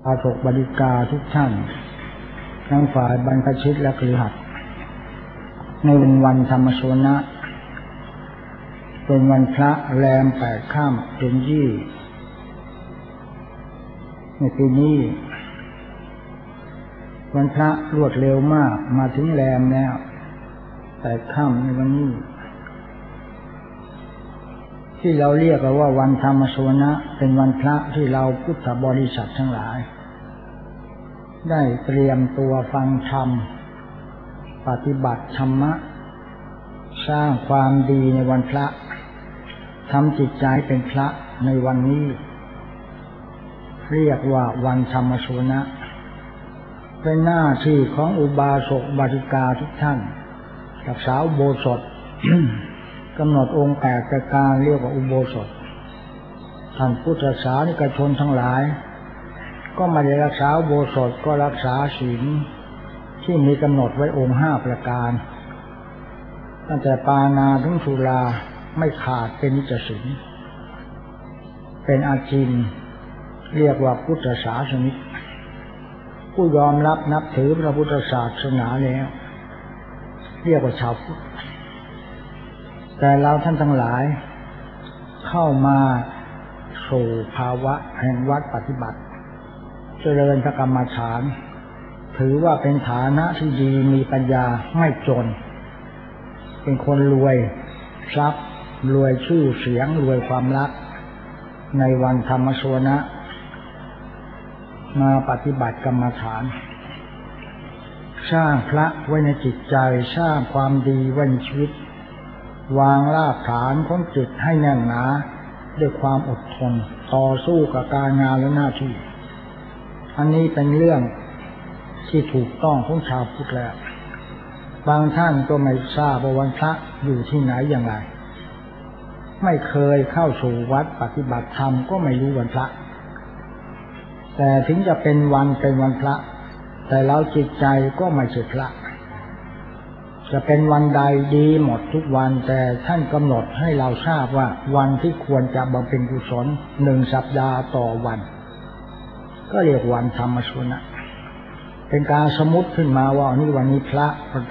อาถกบริกาทุกท่านทั้งฝ่ายบรรพชิตและคฤหัสถ์ในวันธรรมสวนะเป็นวันพระแรม8 ค่ำเดือนยี่ในปีนี้วันพระรวดเร็วมากมาถึงแรมแล้ว8 ค่ำในวันนี้ที่เราเรียกว่าวันธรรมสวนะเป็นวันพระที่เราพุทธบริษัททั้งหลายได้เตรียมตัวฟังธรรมปฏิบัติธรรมะสร้างความดีในวันพระทำจิตใจเป็นพระในวันนี้เรียกว่าวันธรรมสวนะเป็นหน้าที่ของอุบาสกบาสิกาทุกท่านรักษาอุโบสถ กำหนดองค์8ประการเรียกว่าอุโบสถท่านพุทธศาสนิกชนทั้งหลายก็ไม่ได้รักษาอุโบสถก็รักษาศีลที่มีกำหนดไว้องค์5ประการตั้งแต่ปานาถึงสุราไม่ขาดเป็นนิจศีลเป็นอาจินเรียกว่าพุทธศาสนิกผู้ยอมรับนับถือพระพุทธศาสนาแล้วเรียกว่าชาวพุทธแต่เราท่านทั้งหลายเข้ามาสู่ภาวะแห่งวัดปฏิบัติเจริญพระกรรมฐานถือว่าเป็นฐานะที่ดีมีปัญญาไม่จนเป็นคนรวยทรัพย์รวยชื่อเสียงรวยความรักในวันธรรมสวนะมาปฏิบัติกรรมฐานสร้างพระไว้ในจิตใจสร้างความดีไว้ในชีวิตวางรากฐานของจิตให้แน่นหนาด้วยความอดทนต่อสู้กับการงานและหน้าที่อันนี้เป็นเรื่องที่ถูกต้องของชาวพุทธแล้วบางท่านก็ไม่ทราบว่าวันพระอยู่ที่ไหนอย่างไรไม่เคยเข้าสู่วัดปฏิบัติธรรมก็ไม่รู้วันพระแต่ถึงจะเป็นวันพระแต่เราจิตใจก็ไม่ใช่พระจะเป็นวันใดดีหมดทุกวันแต่ท่านกำหนดให้เราทราบว่าวันที่ควรจะบำเพ็ญกุศล1 สัปดาห์ต่อวันก็เรียกวันธรรมสวนะเป็นการสมมุติขึ้นมาว่านี่วันนี้พระ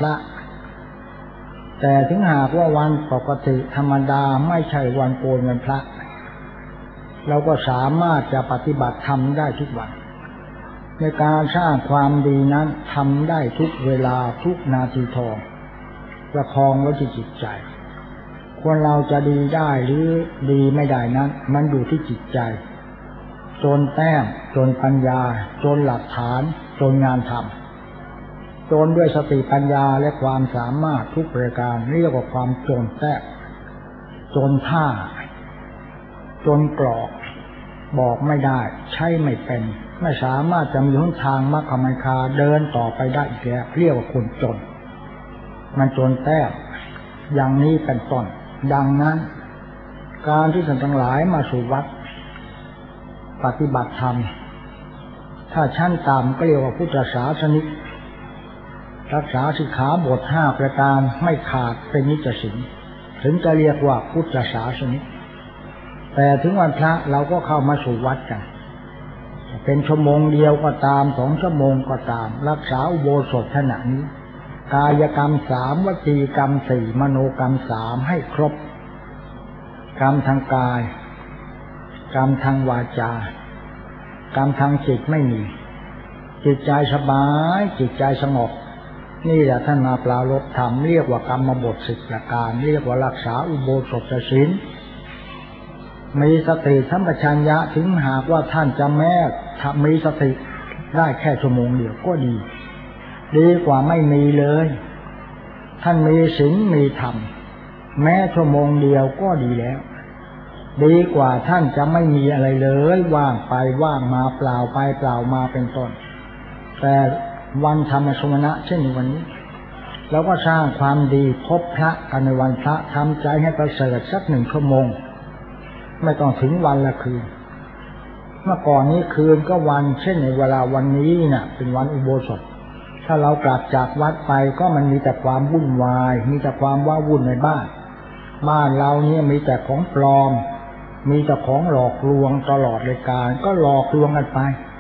แต่ถึงหากว่าวันปกติธรรมดาไม่ใช่วันโกนวันพระเราก็สามารถจะปฏิบัติธรรมได้ทุกวันในการสร้างความดีนั้นทำได้ทุกเวลาทุกนาทีทองประคองไว้ที่จิตใจคนเราจะดีได้หรือดีไม่ได้นั้นมันอยู่ที่จิตใจจนแต้มจนปัญญาจนหลักฐานจนงานทำจนด้วยสติปัญญาและความสามารถทุกประการเรียกว่าความจนแต้มจนท่าจนกรอกบอกไม่ได้ใช่ไม่เป็นไม่สามารถจะมีหนทางมรรคมังคาเดินต่อไปได้อีกแล้วเรียกว่าคนจนมันจนแต้มอย่างนี้เป็นต้นดังนั้นการที่ท่านทั้งหลายมาสู่วัดปฏิบัติธรรมถ้าชั้นต่ำก็เรียกว่าพุทธศาสนิกรักษาสิกขาบท5ประการไม่ขาดเป็นนิจศีลถึงจะเรียกว่าพุทธศาสนิกแต่ถึงวันพระเราก็เข้ามาสู่วัดกันเป็นชั่วโมงเดียวก็ตาม2 ชั่วโมงก็ตามรักษาอุโบสถขณะนี้กายกรรม3วจีกรรม4มโนกรรม3ให้ครบกรรมทางกายกรรมทางวาจากรรมทางจิตไม่มีจิตใจสบายจิตใจสงบนี่แหละท่านมาปรารภธรรมเรียกว่ากรรมบท10ประการเรียกว่ารักษาอุโบสถศีลมีสติสัมปชัญญะถึงหากว่าท่านจะแม้มีสติได้แค่ชั่วโมงเดียวก็ดีกว่าไม่มีเลยท่านมีศีลมีธรรมแม้ชั่วโมงเดียวก็ดีแล้วดีกว่าท่านจะไม่มีอะไรเลยว่างไปว่างมาเปล่าไปเปล่ามาเป็นต้นแต่วันธรรมสวนะเช่นวันนี้เราก็สร้างความดีพบพระกันในวันพระทำใจให้ประเสริฐสัก1 ชั่วโมงไม่ต้องถึงวันละคืนเมื่อก่อนนี้คืนก็วันเช่นในเวลาวันนี้น่ะเป็นวันอุโบสถถ้าเรากลับจากวัดไปก็มันมีแต่ความวุ่นวายมีแต่ความว้าวุ่นในบ้านเราเนี่ยมีแต่ของปลอมมีแต่ของหลอกลวงตลอดรายการก็หลอกลวงกันไป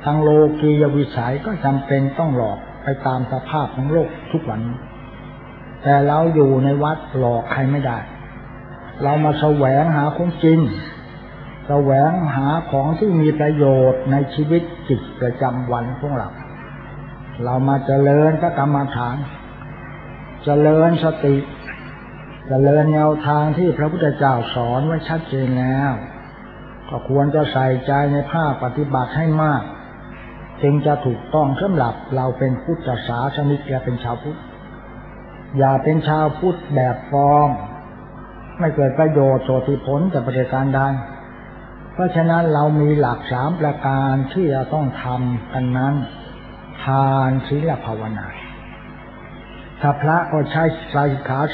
ทางโลกียวิสัยก็จำเป็นต้องหลอกไปตามสภาพของโลกทุกวันแต่เราอยู่ในวัดหลอกใครไม่ได้เรามาแสวงหาของจริงแสวงหาของที่มีประโยชน์ในชีวิตจิตประจำวันของเรามาเจริญพระกรรมฐานเจริญสติเจริญแนวทางที่พระพุทธเจ้าสอนไว้ชัดเจนแล้วก็ควรจะใส่ใจในภาคปฏิบัติให้มากจึงจะถูกต้องสำหรับเราเป็นพุทธศาสนิกและเป็นชาวพุทธอย่าเป็นชาวพุทธแบบฟอร์มไม่เกิดประโยชน์โสติผลแต่ประการใดเพราะฉะนั้นเรามีหลัก3ประการที่จะต้องทำกันนั้นทานศีลภาวนาถ้าพระก็ใช้สิกขา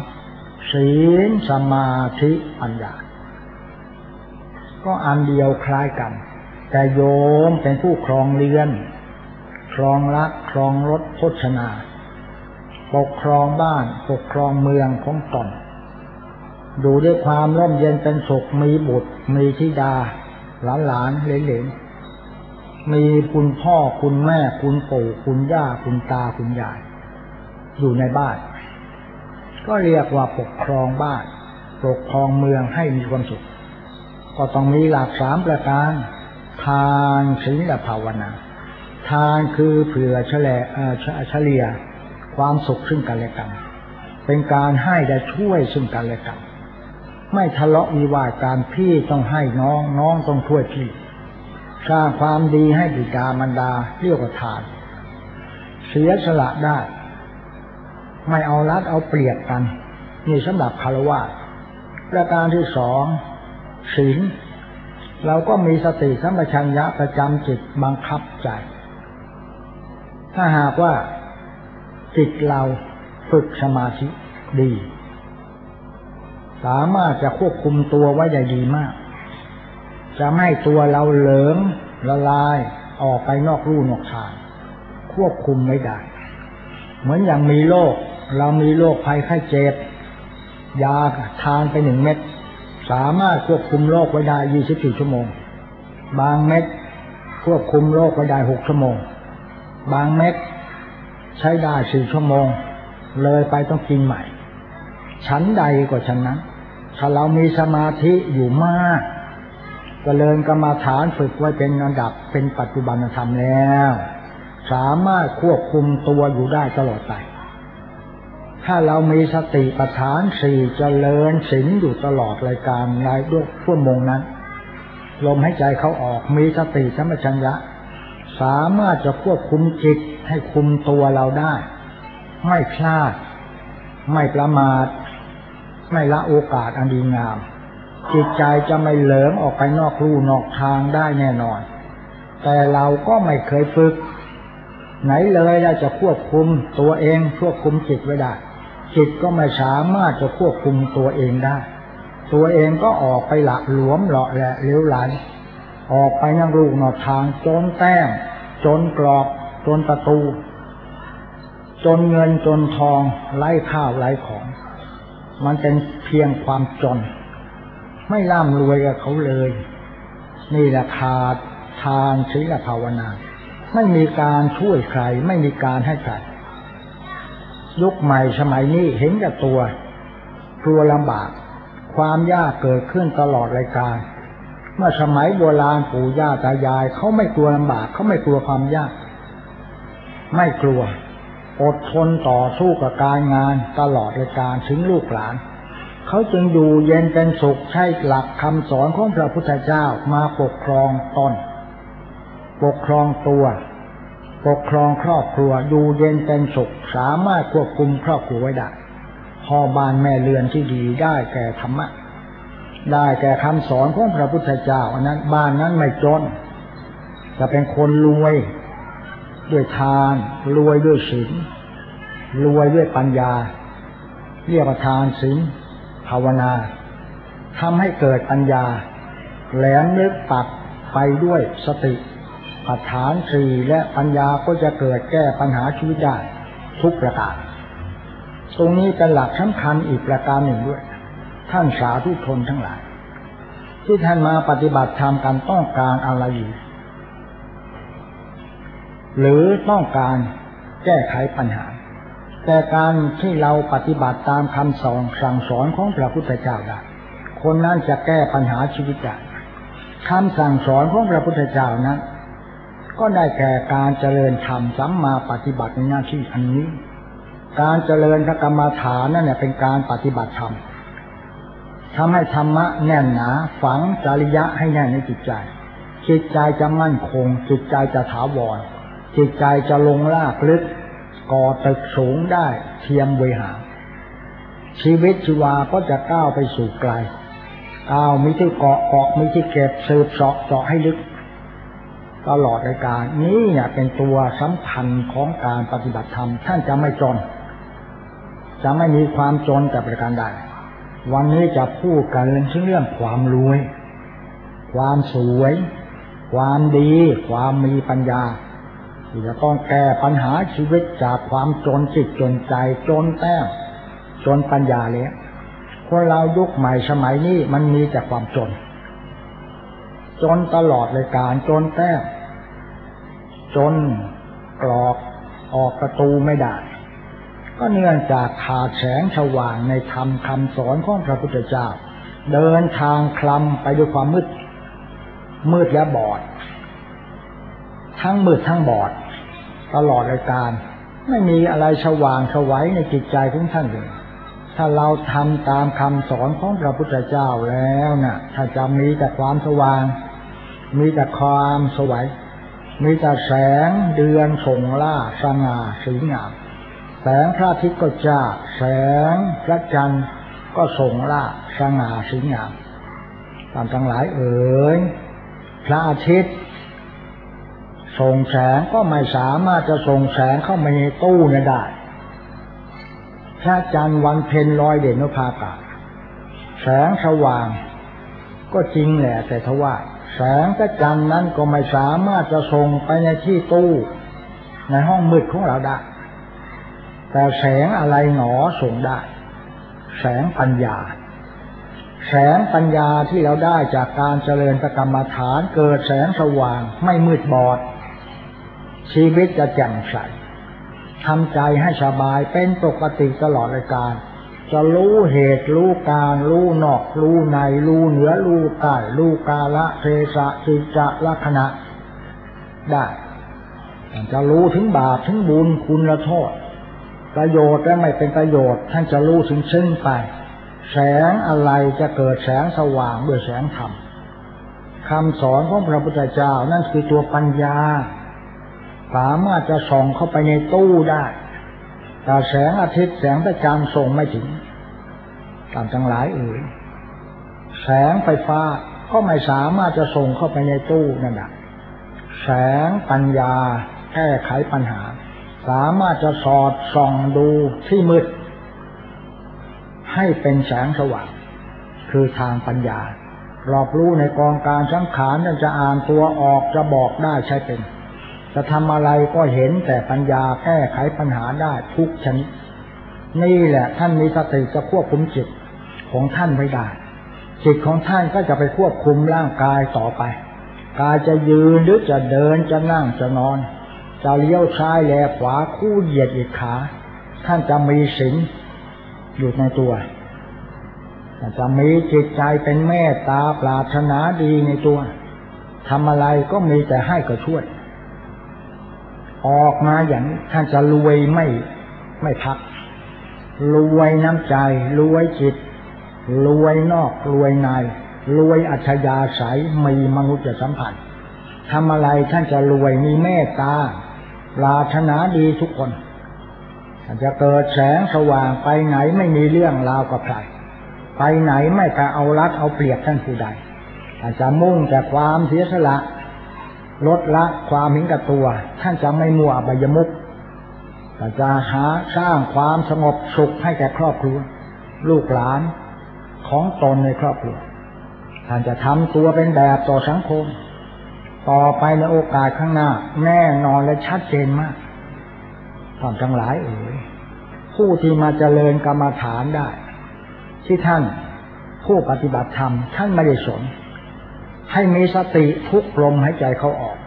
3ศีลสมาธิปัญญาก็อันเดียวคล้ายกันแต่โยมเป็นผู้ครองเรือนครองรักครองรถโภชนาปกครองบ้านปกครองเมืองของตนดูด้วยความร่มเย็นเป็นสุขมีบุตรมีธิดาหลานเหลนมีคุณพ่อคุณแม่คุณปู่คุณย่าคุณตาคุณยายอยู่ในบ้านก็เรียกว่าปกครองบ้านปกครองเมืองให้มีความสุขก็ต้องมีหลัก3ประการทานศีลและภาวนาทานคือเผื่อเฉลี่ยความสุขซึ่งกันและกันเป็นการให้และช่วยซึ่งกันและกันไม่ทะเลาะวิวาทกันพี่ต้องให้น้องน้องต้องช่วยพี่สร้างความดีให้บิดามารดาเรียกว่าทานเสียสละได้ไม่เอารัดเอาเปรียบกันนี่สำหรับฆราวาสประการที่2ศีลเราก็มีสติสัมปชัญญะประจำจิตบังคับใจถ้าหากว่าจิตเราฝึกสมาธิดีสามารถจะควบคุมตัวไว้ได้ดีมากจะไม่ตัวเราเหลิงละลายออกไปนอกลู่นอกทางควบคุมไม่ได้เหมือนอย่างมีโรคเรามีโรคภัยไข้เจ็บยาทานไป1 เม็ดสามารถควบคุมโรคไว้ได้24 ชั่วโมงบางเม็ดควบคุมโรคไว้ได้6 ชั่วโมงบางเม็ดใช้ได้4 ชั่วโมงเลยไปต้องกินใหม่ชั้นใดก็ชั้นนั้นถ้าเรามีสมาธิอยู่มากเจริญกรรมฐานฝึกไว้เป็นระดับเป็นปัจจุบันธรรมแล้วสามารถควบคุมตัวอยู่ได้ตลอดไปถ้าเรามีสติปัฏฐาน4เจริญศีลอยู่ตลอดรายการรายด้วยชั่วโมงนั้นลมหายใจเข้าออกมีสติสัมปชัญญะสามารถจะควบคุมจิตให้คุมตัวเราได้ไม่พลาดไม่ประมาทไม่ละโอกาสอันดีงามจิตใจจะไม่เหลิงออกไปนอกลู่นอกทางได้แน่นอนแต่เราก็ไม่เคยฝึกไหนเลยเราจะควบคุมตัวเองควบคุมจิตไว้ได้จิตก็ไม่สามารถจะควบคุมตัวเองได้ตัวเองก็ออกไปหละหลวมหล่อแหละเลี้ยวไหลออกไปนอกลู่นอกทางจนแต้มจนกรอบจนประตูจนเงินจนทองไร้ข้าวไร้ของมันเป็นเพียงความจนไม่ร่ำรวยกับเขาเลยนี่แหละขาดทานศีลภาวนาไม่มีการช่วยใครไม่มีการให้ใครยุคใหม่สมัยนี้เห็นกับตัวกลัวลำบากความยากเกิดขึ้นตลอดรายการเมื่อสมัยโบราณปู่ย่าตายายเขาไม่กลัวลำบากเขาไม่กลัวความยากไม่กลัวอดทนต่อสู้กับการงานตลอดรายการถึงลูกหลานเขาจึงอยู่เย็นเป็นสุขใช้หลักคำสอนของพระพุทธเจ้ามาปกครองตนปกครองตัวปกครองครอบครัวอยู่เย็นเป็นสุขสามารถควบคุมครอบครัวไว้ได้พ่อบ้านแม่เรือนที่ดีได้แก่ธรรมะได้แก่คำสอนของพระพุทธเจ้าอันนั้นบ้านนั้นไม่จนจะเป็นคนรวยด้วยทานรวยด้วยศีลรวยด้วยปัญญาเรียกว่าทานศีลภาวนาทำให้เกิดปัญญาแหลมนึกปัดไปด้วยสติปัฏฐาน4และปัญญาก็จะเกิดแก้ปัญหาชีวิตได้ทุกประการตรงนี้เป็นหลักสำคัญอีกประการหนึ่งด้วยท่านสาธุชนทั้งหลายที่ท่านมาปฏิบัติธรรมกันต้องการอะไรอยู่หรือต้องการแก้ไขปัญหาแต่การที่เราปฏิบัติตามคำสั่งสอนของพระพุทธเจ้าได้คนนั้นจะแก้ปัญหาชีวิตได้คำสั่งสอนของพระพุทธเจ้านั้นก็ได้แก่การเจริญธรรมสัมมาปฏิบัติในหน้าที่อันนี้การเจริญพระกรรมฐานนั่นเนี่ยเป็นการปฏิบัติธรรมทำให้ธรรมะแน่นหนาฝังจริยะให้แน่นในจิตใจจิตใจจะมั่นคงจิตใจจะถาวรจิตใจจะลงรากลึกก่อตึกสูงได้เทียมเวหาชีวิตชีวาก็จะก้าวไปสู่ไกลก้าวมีที่เกาะมีที่เก็บสืบเจาะให้ลึกตลอดรายการนี้เนี่ยเป็นตัวสำคัญของการปฏิบัติธรรมท่านจะไม่จนจะไม่มีความจนแต่ประการใดวันนี้จะพูดกันเรื่องความรวยความสวยความดีความมีปัญญาที่จะต้องแก้ปัญหาชีวิตจากความจนจิตจนใจจนแต้มจนปัญญาเลยคนเรายุคใหม่สมัยนี้มันมีแต่ความจนตลอดเลยการจนแต้มจนกรอกออกประตูไม่ได้ก็เนื่องจากขาดแสงสว่างในธรรมคำสอนของพระพุทธเจ้าเดินทางคลำไปด้วยความมืดและบอดทั้งมืดทั้งบอดตลอดรายการไม่มีอะไรสว่างไสวในจิตใจของท่านเลยถ้าเราทำตามคำสอนของพระพุทธเจ้าแล้วนะถ้าจะมีแต่ความสว่างมีแต่ความสวยมีแต่แสงเดือนส่องล่าสง่าสวยงามแสงพระอาทิตย์ก็จ้าแสงพระจันทร์ก็ส่องล่าสง่าสวยงามท่านทั้งหลายเอ๋ยพระอาทิตย์ส่องแสงก็ไม่สามารถจะส่องแสงเข้ามาในตู้นั้นได้พระจันทร์วันเพ็ญลอยเด่นนภาอากาศแสงสว่างก็จริงแหละแต่ทว่าแสงพระจันทร์นั้นก็ไม่สามารถจะส่งไปในที่ตู้ในห้องมืดของเราได้แต่แสงอะไรหนอส่งได้แสงปัญญาแสงปัญญาที่เราได้จากการเจริญพระกรรมฐานเกิดแสงสว่างไม่มืดบอดชีวิตจะแจ่มใสทำใจให้สบายเป็นปกติตลอดรายการจะรู้เหตุรู้การรู้นอกรู้ในรู้เหนือรู้ใต้รู้กาลเทศะจิจลักษณะได้จะรู้ถึงบาปถึงบุญคุณและโทษประโยชน์และไม่เป็นประโยชน์ท่านจะรู้ซึ้งไปแสงอะไรจะเกิดแสงสว่างด้วยแสงธรรมคำสอนของพระพุทธเจ้านั่นคือตัวปัญญาสามารถจะส่องเข้าไปในตู้ได้แต่แสงอาทิตย์แสงพระจันทร์ส่งไม่ถึงตามทั้งหลายเอ่ยแสงไฟฟ้าก็ไม่สามารถจะส่งเข้าไปในตู้นั่นแหละแสงปัญญาแก้ไขปัญหาสามารถจะสอดส่องดูที่มืดให้เป็นแสงสว่างคือทางปัญญารอบรู้ในกองการสังขารนั่นจะอ่านตัวออกจะบอกได้ใช่เป็นจะทำอะไรก็เห็นแต่ปัญญาแก้ไขปัญหาได้ทุกชนิดนี่แหละท่านมีสติจะควบคุมจิตของท่านไว้ได้จิตของท่านก็จะไปควบคุมร่างกายต่อไปกายจะยืนหรือจะเดินจะนั่งจะนอนจะเลี้ยวซ้ายแลขวาคู่เหยียดอีกขาท่านจะมีศีลอยู่ในตัวจะมีจิตใจเป็นเมตตาปรารถนาดีในตัวทำอะไรก็มีแต่ให้ก็ช่วยออกมาอย่างท่านจะรวยไม่พักรวยน้ำใจรวยจิตรวยนอกรวยในรวยอัธยาศัยมีมนุษยสัมพันธ์ทำอะไรท่านจะรวยมีเมตตาปรารถนาดีทุกคนท่านจะเกิดแสงสว่างไปไหนไม่มีเรื่องราวกับใครไปไหนไม่กะเอารัดเอาเปรียบท่านผู้ใดท่านจะมุ่งแต่ความเสียสละลดละความเห็นแก่ตัวท่านจะไม่มั่วอบายมุขแต่จะหาสร้างความสงบสุขให้แก่ครอบครัวลูกหลานของตนในครอบครัวท่านจะทำตัวเป็นแบบต่อสังคมต่อไปในโอกาสข้างหน้าแน่นอนและชัดเจนมากท่านทั้งหลายเอ๋ยผู้ที่มาเจริญกรรมฐานได้ที่ท่านผู้ปฏิบัติธรรมท่านไม่ได้สนให้มีสติทุกลมหายใจเข้าออก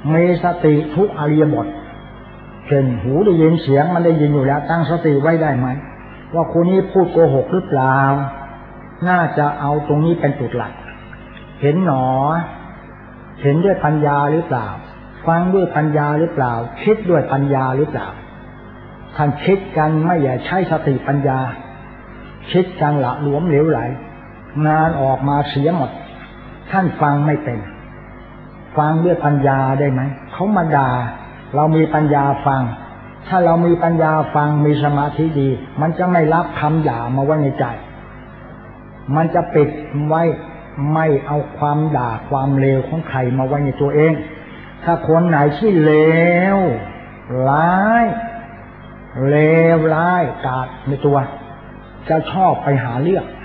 มีสติทุกอริยบทเช่นหูได้ยินเสียงมันได้ยินอยู่แล้วตั้งสติไว้ได้ไหมว่าคนนี้พูดโกหกหรือเปล่าน่าจะเอาตรงนี้เป็นจุดหลักเห็นหนอเห็นด้วยปัญญาหรือเปล่าฟังด้วยปัญญาหรือเปล่าคิดด้วยปัญญาหรือเปล่าท่านคิดกันไม่อย่าใช้สติปัญญาคิดกันละหลวมเหลวไหลงานออกมาเสียหมดท่านฟังไม่เป็นฟังด้วยปัญญาได้ไหมเขามาด่าเรามีปัญญาฟังถ้าเรามีปัญญาฟังมีสมาธิดีมันจะไม่รับคำด่ามาไว้ในใจมันจะปิดไว้ไม่เอาความด่าความเลวของใครมาไว้ในตัวเองถ้าคนไหนที่เลวร้ายกาจในตัวจะชอบไปหาเรื่อง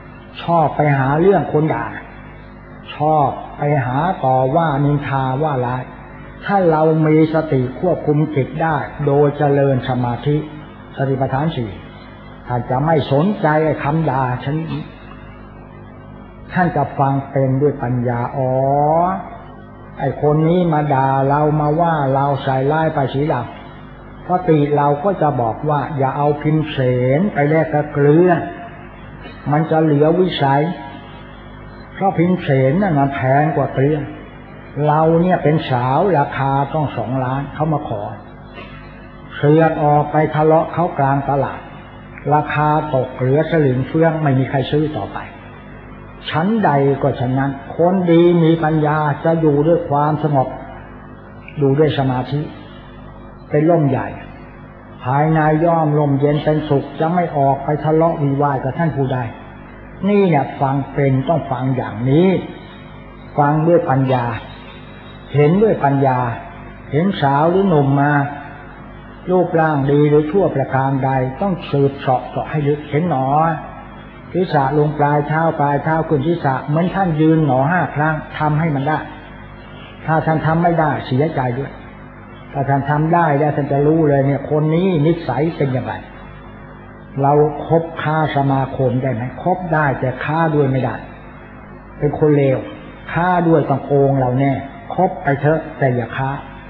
คนด่าชอบไปหาต่อว่านินทาว่าร้ายถ้าเรามีสติควบคุมจิตได้โดยเจริญสมาธิสติปัฏฐานสี่ท่านจะไม่สนใจคำด่าชนิดนี้ท่านจะฟังเป็นด้วยปัญญาอ๋อไอ้คนนี้มาด่าเรามาว่าเราใส่ร้ายไปสีดำสติเราก็จะบอกว่าอย่าเอาพิมพ์เสนไปแลกกับเกลือมันจะเหลือวิสัยเพราะพิมพ์เสนน่ะมันแพงกว่าเกลือเราเนี่ยเป็นสาวราคาต้อง2 ล้านเขามาขอเสือกออกไปทะเลาะเขากลางตลาดราคาตกเหลือสลึงเฟื่องไม่มีใครซื้อต่อไปชั้นใดก็ฉะนั้นคนดีมีปัญญาจะอยู่ด้วยความสงบอยู่ด้วยสมาธิเป็นร่มใหญ่ภายในย่อมลมเย็นเป็นสุขจะไม่ออกไปทะเลาะวิวาทกับท่านผู้ใดนี่เนี่ยฟังเป็นต้องฟังอย่างนี้ฟังด้วยปัญญาเห็นด้วยปัญญาเห็นสาวหรือหนุ่มมารูปร่างดีหรือชั่วประการใดต้องสืบเสาะให้ลึกเห็นหนอศีรษะลงปลายเท้าขึ้นศีรษะเหมือนท่านยืนหนอ5 ครั้งทำให้มันได้ถ้าท่านทำไม่ได้เสียใจด้วยถ้าท่านทำได้ท่านจะรู้เลยเนี่ยคนนี้นิสัยเป็นอย่างไรเราคบค้าสมาคมได้ไหมคบได้แต่ค้าด้วยไม่ได้เป็นคนเลวค้าด้วยต้องโกงเราแน่คบไปเถอะแต่อย่าค้า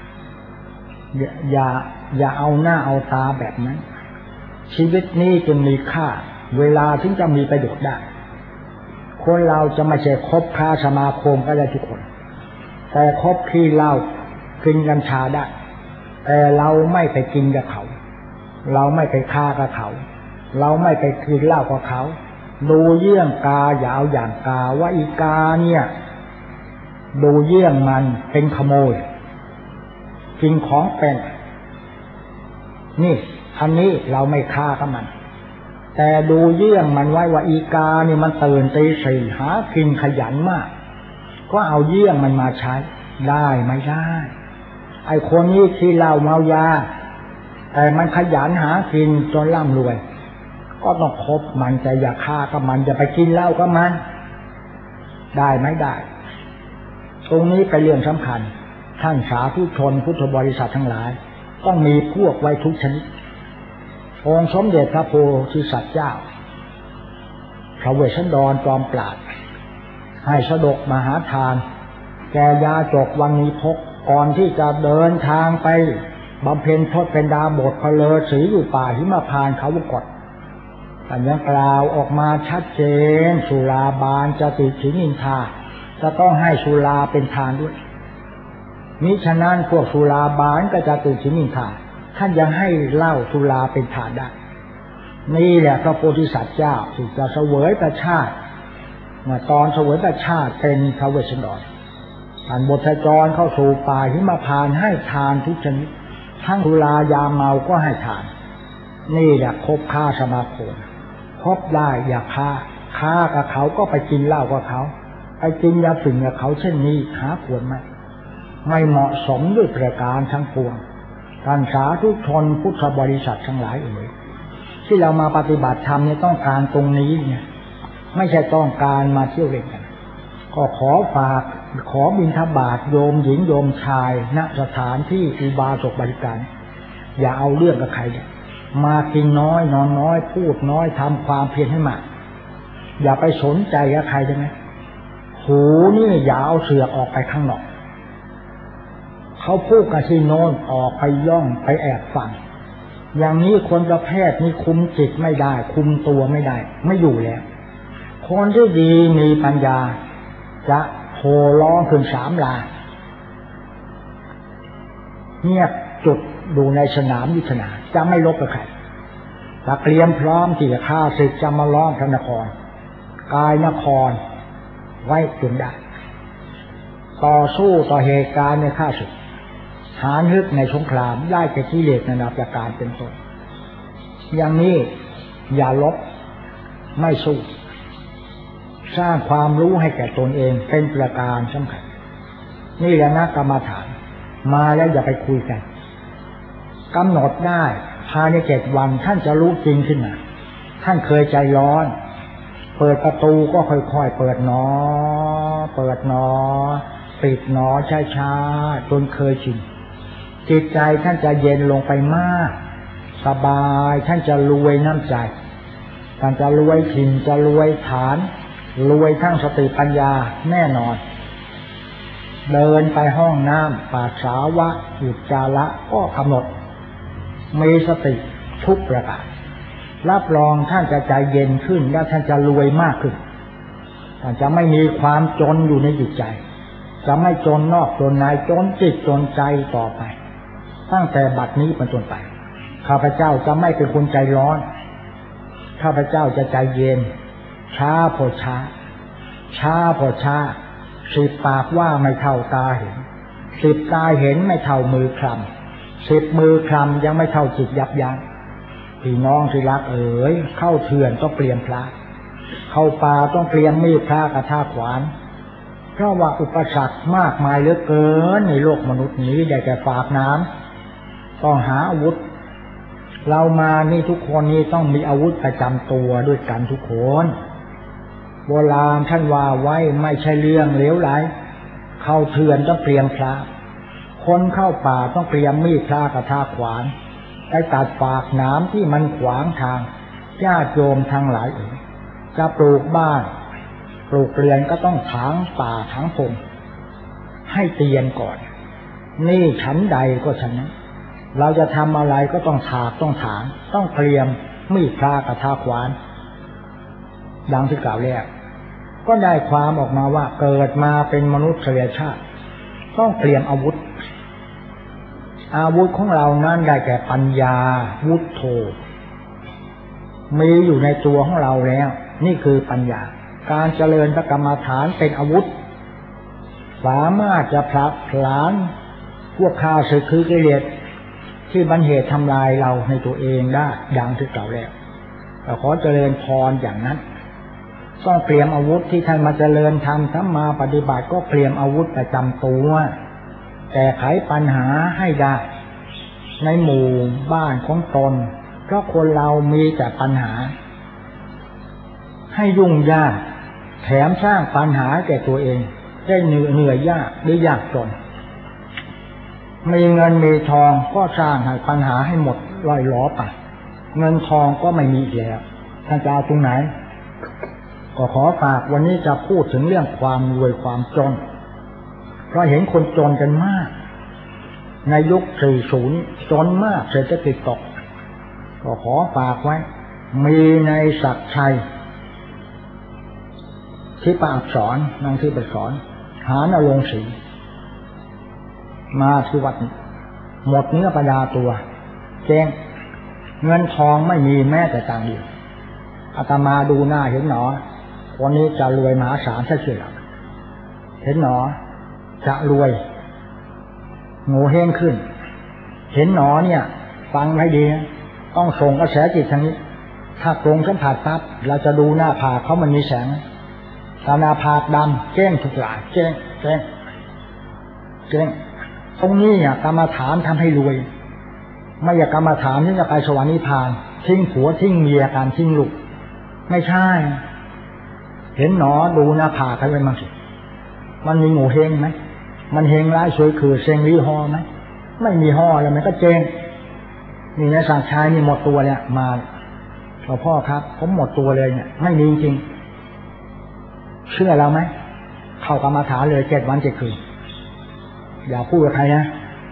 อย่าเอาหน้าเอาตาแบบนั้นชีวิตนี้จึงมีค่าเวลาถึงจะมีประโยชน์ได้คนเราจะไม่ใช่คบค้าสมาคมก็ได้ทุกคนแต่คบขี้เหล้ากินกัญชาได้แต่เราไม่ไปกินกับเขาเราไม่ไปฆ่ากับเขาเราไม่ไปกินเหล้ากับเขาดูเยี่ยงกาอย่าเอาอย่างกาว่าอีกาเนี่ยดูเยี่ยงมันเป็นขโมยกินของเป็นนี่อันนี้เราไม่ฆ่ากับมันแต่ดูเยี่ยงมันไว้ว่าอีกานี่มันตื่นตี 4หากินขยันมากก็เอาเยี่ยงมันมาใช้ได้ไม่ได้ไอ้คนนี้ที่เหล้าเมายาแต่มันขยันหากินจนร่ำรวยก็ต้องคบมันแต่อย่าฆ่ากับมันอย่าไปกินเหล้ากับมันได้ไม่ได้ตรงนี้เป็นเรื่องสำคัญท่านสาธุชนพุทธบริษัททั้งหลายต้องมีพวกไว้ทุกชนิดองค์สมเด็จพระโพธิสัตว์เจ้าพระเวสสันดรจอมปราชญ์ให้สดกมหาทานแก่ยาจกวังนีพกก่อนที่จะเดินทางไปบำเพ็ญทศเป็นดาบทพเลอสีอยู่ป่าหิมพานต์เขาวกฏแต่ยังกล่าวออกมาชัดเจนสุราบานจะติดฉินินทาจะต้องให้สุราเป็นทานด้วยมิฉะนั้นพวกสุราบานก็จะติดฉินินทาท่านยังให้เหล้าสุราเป็นทานได้นี่แหละพระโพธิสัตว์เจ้าที่จะเสวยประชาติตอนเสวยประชาติเป็นพระเวสสันดรท่านบทจรเข้าสู่ป่าหิมพานต์ให้ทานทุกชนิดทั้งสุรายาเมาก็ให้ทานนี่แหละคบค้าสมาคมคบได้อย่าค้ากับเขาก็ไปกินเหล้ากับเขาไปกินยาฝิ่นกับเขาเช่นนี้หาควรไม่เหมาะสมด้วยประการทั้งปวงท่านสาธุชนพุทธบริษัททั้งหลายที่เรามาปฏิบัติธรรมเนี่ยต้องการตรงนี้เนี่ยไม่ใช่ต้องการมาเที่ยวเล่นกันก็ขอฝากขอบิณฑบาตโยมหญิงโยมชายณสถานที่อุบาสกบริการอย่าเอาเรื่องกับใครมากินน้อยนอนน้อยพูดน้อยทำความเพียรให้มากอย่าไปสนใจกับใครใช่ไหมหูนี่อย่าเอาเสือกออกไปข้างนอกเขาพูดกับที่โน้นออกไปย่องไปแอบฟังอย่างนี้คนประเภทนี้คุมจิตไม่ได้คุมตัวไม่ได้ไม่อยู่แล้วคนที่ดีมีปัญญาจะโห่ร้องขึ้น3 ลาเงียบจุดดูในสนามยุทธนาจะไม่ลบกับใครจะเตรียมพร้อมที่จะฆ่าศึกจะมาล้อมพระนครกายนครไว้จนได้ต่อสู้ต่อเหตุการณ์ในฆ่าศึกหาฮึกในสงครามได้แก่กิเลสนานาประการเป็นต้นอย่างนี้อย่าลบไม่สู้สร้างความรู้ให้แก่ตนเองเป็นประการสำคัญนี่แหละนะกรรมฐานมาแล้วอย่าไปคุยกันกำหนดได้ภายใน7 วันท่านจะรู้จริงขึ้นมาท่านเคยใจร้อนเปิดประตูก็ค่อยๆเปิดหนอเปิดหนอปิดหนอช้าๆจนเคยชินจิตใจท่านจะเย็นลงไปมากสบายท่านจะรวยน้ำใจท่านจะรวยถิ่นจะรวยฐานรวยทั้งสติปัญญาแน่นอนเดินไปห้องน้ำปัสสาวะอุจจาระก็กำหนดมีสติทุกประการรับรองท่านจะใจเย็นขึ้นและท่านจะรวยมากขึ้นท่านจะไม่มีความจนอยู่ในจิตใจจะไม่จนนอกจนในจนจิตจนใจต่อไปตั้งแต่บัดนี้เป็นต้นไปข้าพเจ้าจะไม่เป็นคนใจร้อนข้าพเจ้าจะใจเย็นช้าพอช้าช้าพอช้า10 ปากว่าไม่เท่าตาเห็น10 ตาเห็นไม่เท่ามือคลำ10 มือคลำยังไม่เท่าจิตยับยั้งพี่น้องที่รักเข้าเถื่อนต้องเปลี่ยนพระเข้าป่าต้องเตรียมมีดพระกระทาขวานเพราะว่าอุปสรรคมากมายเหลือเกินในโลกมนุษย์นี้ได้แก่ฝากน้ำต้องหาอาวุธเรามานี่ทุกคนนี่ต้องมีอาวุธประจำตัวด้วยกันทุกคนโบราณท่านว่าไว้ไม่ใช่เรื่องเลวไหลเข้าเถื่อนต้องเตรียมพระคนเข้าป่าต้องเตรียมมีดพระกระทาขวานไปตัดฝากน้ำที่มันขวางทางญาติโยมทั้งหลายจะปลูกบ้านปลูกเรือนก็ต้องถางป่าถางพงให้เตรียมก่อนนี่ฉันใดก็ฉันนั้นเราจะทำอะไรก็ต้องถากต้องถางต้องเตรียมมีดพระกระทาขวานดังที่กล่าวแล้วก็ได้ความออกมาว่าเกิดมาเป็นมนุษยชาติต้องเตรียมอาวุธของเรานั้นได้แก่ปัญญาวุฒโธมีอยู่ในตัวของเราแล้วนี่คือปัญญาการเจริญพระกรรมฐานเป็นอาวุธสามารถจะผลักผลาญพวกข้าศึกคือกิเลสที่บันเหตุทำลายเราในตัวเองได้ดังที่กล่าวแล้วขอเจริญพรอย่างนั้นต้องเตรียมอาวุธที่ท่านมาเจริญธรรมทั้งมาปฏิบัติก็เตรียมอาวุธประจำตัวแก้ไขปัญหาให้ได้ในหมู่บ้านของตนเพราะคนเรามีแต่ปัญหาให้ยุ่งยากแถมสร้างปัญหาแก่ตัวเองได้เหนื่อยยากหรือยากจนมีเงินมีทองก็สร้างให้ปัญหาให้หมดล่อยล้อไปเงินทองก็ไม่มีแล้วท่านจะเอาตรงไหนก็ขอฝากวันนี้จะพูดถึงเรื่องความรวยความจนเพราะเห็นคนจนกันมากในยุค40จนมากเศรษฐกิจตกก็ขอฝากไว้มีในศักดิ์ชัยที่ประอักษรนางที่ประสอนหานรงค์ศรีมาที่วัดหมดเนื้อประดาตัวแจ้งเงินทองไม่มีแม้แต่ตังค์เดียวอาตมาดูหน้าเห็นหนอคนนี้จะรวยมหาศาลใช่ไหมเห็นหนอจะรวยโง่เฮงขึ้นเห็นหนอเนี่ยฟังให้ดีต้องส่งกระแสจิตทางนี้ถ้าตรงสัมผัสปั๊บเราจะดูหน้าผากเขามันมีแสงตาหน้าผากดำแจ้งทุกอย่างแจ้งตรงนี้เนี่ยกรรมฐานทำให้รวยไม่อยากกรรมฐานที่จะไปสวรรค์นิพพานทิ้งผัวทิ้งเมียการทิ้งลูกไม่ใช่เห็นหนอดูหน้าผากเขาไว้มั่งสิมันมีโง่เฮงไหมมันเฮงร้ายสวยคือเซงรีฮอไหมไม่มีฮอแล้วมันก็เจงนี่ในสังชายนี่หมดตัวเนี่ยมาพ่อครับผมหมดตัวเลยเนี่ยไม่มีจริงเชื่อเราไหมเข้ากรรมฐานเลย7 วัน 7 คืนอย่าพูดกับใครนะ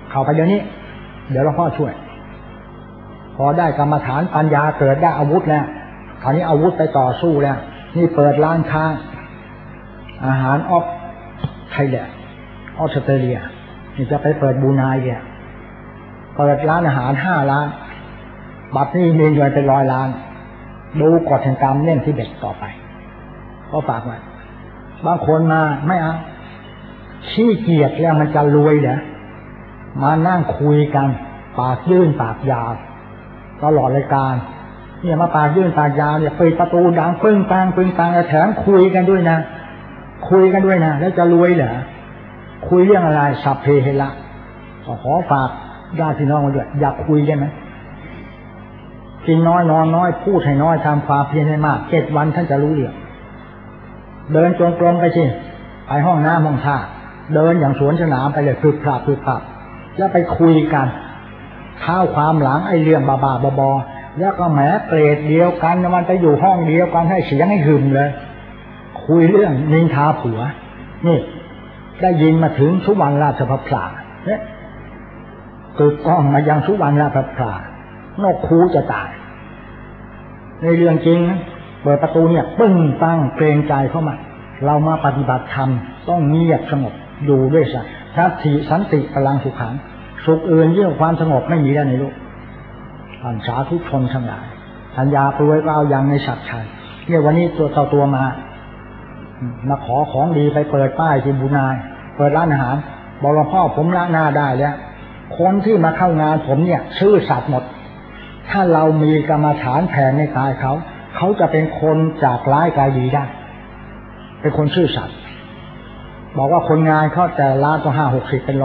เข้าไปเดี๋ยวนี้เดี๋ยวหลวงพ่อช่วยพอได้กรรมฐานปัญญาเกิดได้อาวุธแล้วคราวนี้อาวุธไปต่อสู้แล้วนี่เปิดร้านค้าอาหารออฟไทยแลนด์ออสเตรเลียนี่จะไปเปิดบรูไนเนี่ยเปิดร้านอาหาร5 ล้านบัตรนี้มีเงินเป็น100 ล้านดูกฎแห่งกรรมเล่นที่เด็กต่อไปก็ฝากไว้บางคนมาไม่เอาขี้เกียจแล้วมันจะรวยเหรอมานั่งคุยกันปากยื่นปากยาวตลอดรายการเนี่ยมาปากยื่นปากยาวเนี่ยปิดประตูดังปึ้งปังปึ้งปังแถมคุยกันด้วยนะแล้วจะรวยเหรอคุยเรื่องอะไรสัพเพเหระขอฝากญาติพี่น้องมาด้วยอยากคุยได้ไหมกินน้อยนอนน้อยพูดให้น้อยทำความเพียรให้มาก7 วันท่านจะรู้เรื่องเดินจงกรมไปสิไปห้องน้ำห้องท่าเดินอย่างสวนสนามไปเลยพึบพลับแล้วไปคุยกันข้าวความหลังไอ้เรื่องบ้าบอแล้วก็แหมเปรตเดียวกันมันไปอยู่ห้องเดียวกันให้เสียงให้หึมเลยคุยเรื่องนินทาผัวนี่ได้ยินมาถึงสุวรรณราชพฤกษ์เนี่ยตึกก้องมายังสุวรรณราชพฤกษ์นกคูจะตายในเรื่องจริงเปิดประตูเนี่ยปึ้งตั้งเกรงใจเข้ามาเรามาปฏิบัติธรรมต้องเงียบสงบอยู่ด้วยสันติพลังสุขังสุขอื่นยิ่งความสงบไม่มีแล้วในโลกท่านสาธุชนทั้งหลายสัญญาปรวยก็เอาอย่างในสัตว์ชัยเนี่ยวันนี้ตัวมาขอของดีไปเปิดป้ายที่บูนายเปิดร้านอาหารบอกหลวงพ่อผมละหน้าได้แล้วคนที่มาเข้างานผมเนี่ยชื่อสัตว์หมดถ้าเรามีกรรมฐานแผ่ในกายเขาจะเป็นคนจากร้ายกายดีได้เป็นคนชื่อสัตว์บอกว่าคนงานเขาแต่ล้านต้อง50-60เป็น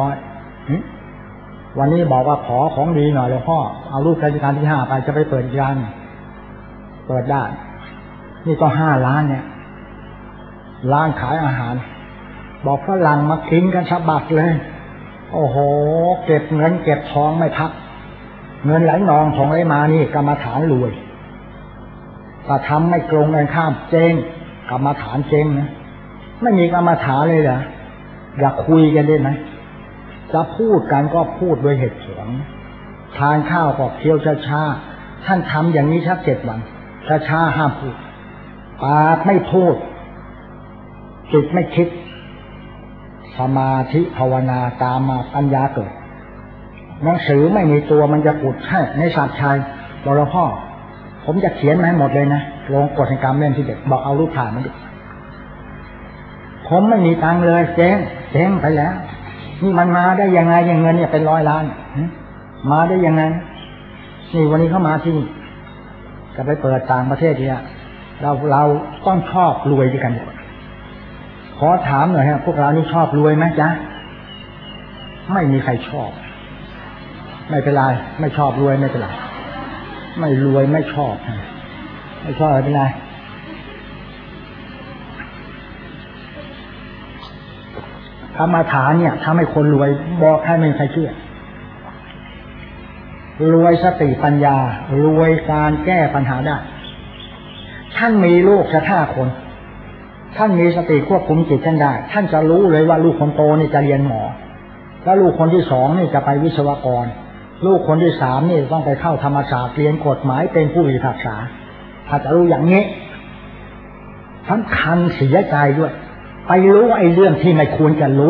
100วันนี้บอกว่าขอของดีหน่อยหลวงพ่อเอารูปราชการที่5ไปจะไปเปิดร้านเปิดได้นี่ก็5 ล้านเนี่ยร้านขายอาหารบอกฝรั่งมากินกันฉบับเลยโอ้โหเก็บเงินเก็บทองไม่พักเงินไหลนองของไหลมานี่กรรมฐานรวยแต่ทำไม่ตรงกันข้ามเจ๊งกรรมฐานเจ๊งนะไม่มีกรรมฐานเลยเหรออยากคุยกันได้ไหมจะพูดกันก็พูดด้วยเหตุผลทานข้าวก็เคี้ยวช้าๆท่านทำอย่างนี้สัก7 วันช้าๆห้ามพูดปากไม่พูดจิตไม่คิดสมาธิภาวนาตามมาปัญญาเกิดหนังสือไม่มีตัวมันจะปุดให้ในศาสตร์ชัยบอกหลวงพ่อผมจะเขียนมาให้หมดเลยนะลงกฎแห่งกรรมเล่มที่7บอกเอารูปถ่ายมาดิผมไม่มีตังค์เลยเจ๊งไปแล้วนี่มันมาได้ยังไงอย่างเงินเนี่ยเป็น100 ล้านมาได้ยังไงนี่วันนี้เข้ามาที่นี่จะไปเปิดต่างประเทศเนี่ยเราต้องชอบรวยด้วยกันขอถามหน่อยฮะพวกเรานี่ชอบรวยไหมจ๊ะไม่มีใครชอบไม่เป็นไรไม่ชอบรวยไม่เป็นไรไม่รวยไม่ชอบไม่ชอบไม่เป็นไรกรรมฐานเนี่ยถ้าไม่คนรวยบอกให้ไม่มีใครเชื่อรวยสติปัญญารวยการแก้ปัญหาได้ท่านมีลูกจะ5 คนท่านมีสติควบคุมจิตท่านได้ท่านจะรู้เลยว่าลูกคนโตนี่จะเรียนหมอแล้วลูกคนที่2นี่จะไปวิศวกรลูกคนที่3นี่ต้องไปเข้าธรรมศาสตร์เรียนกฎหมายเป็นผู้พิพากษาถ้าจะรู้อย่างนี้สำคัญเสียใจด้วยไปรู้ไอ้เรื่องที่ไม่ควรจะรู้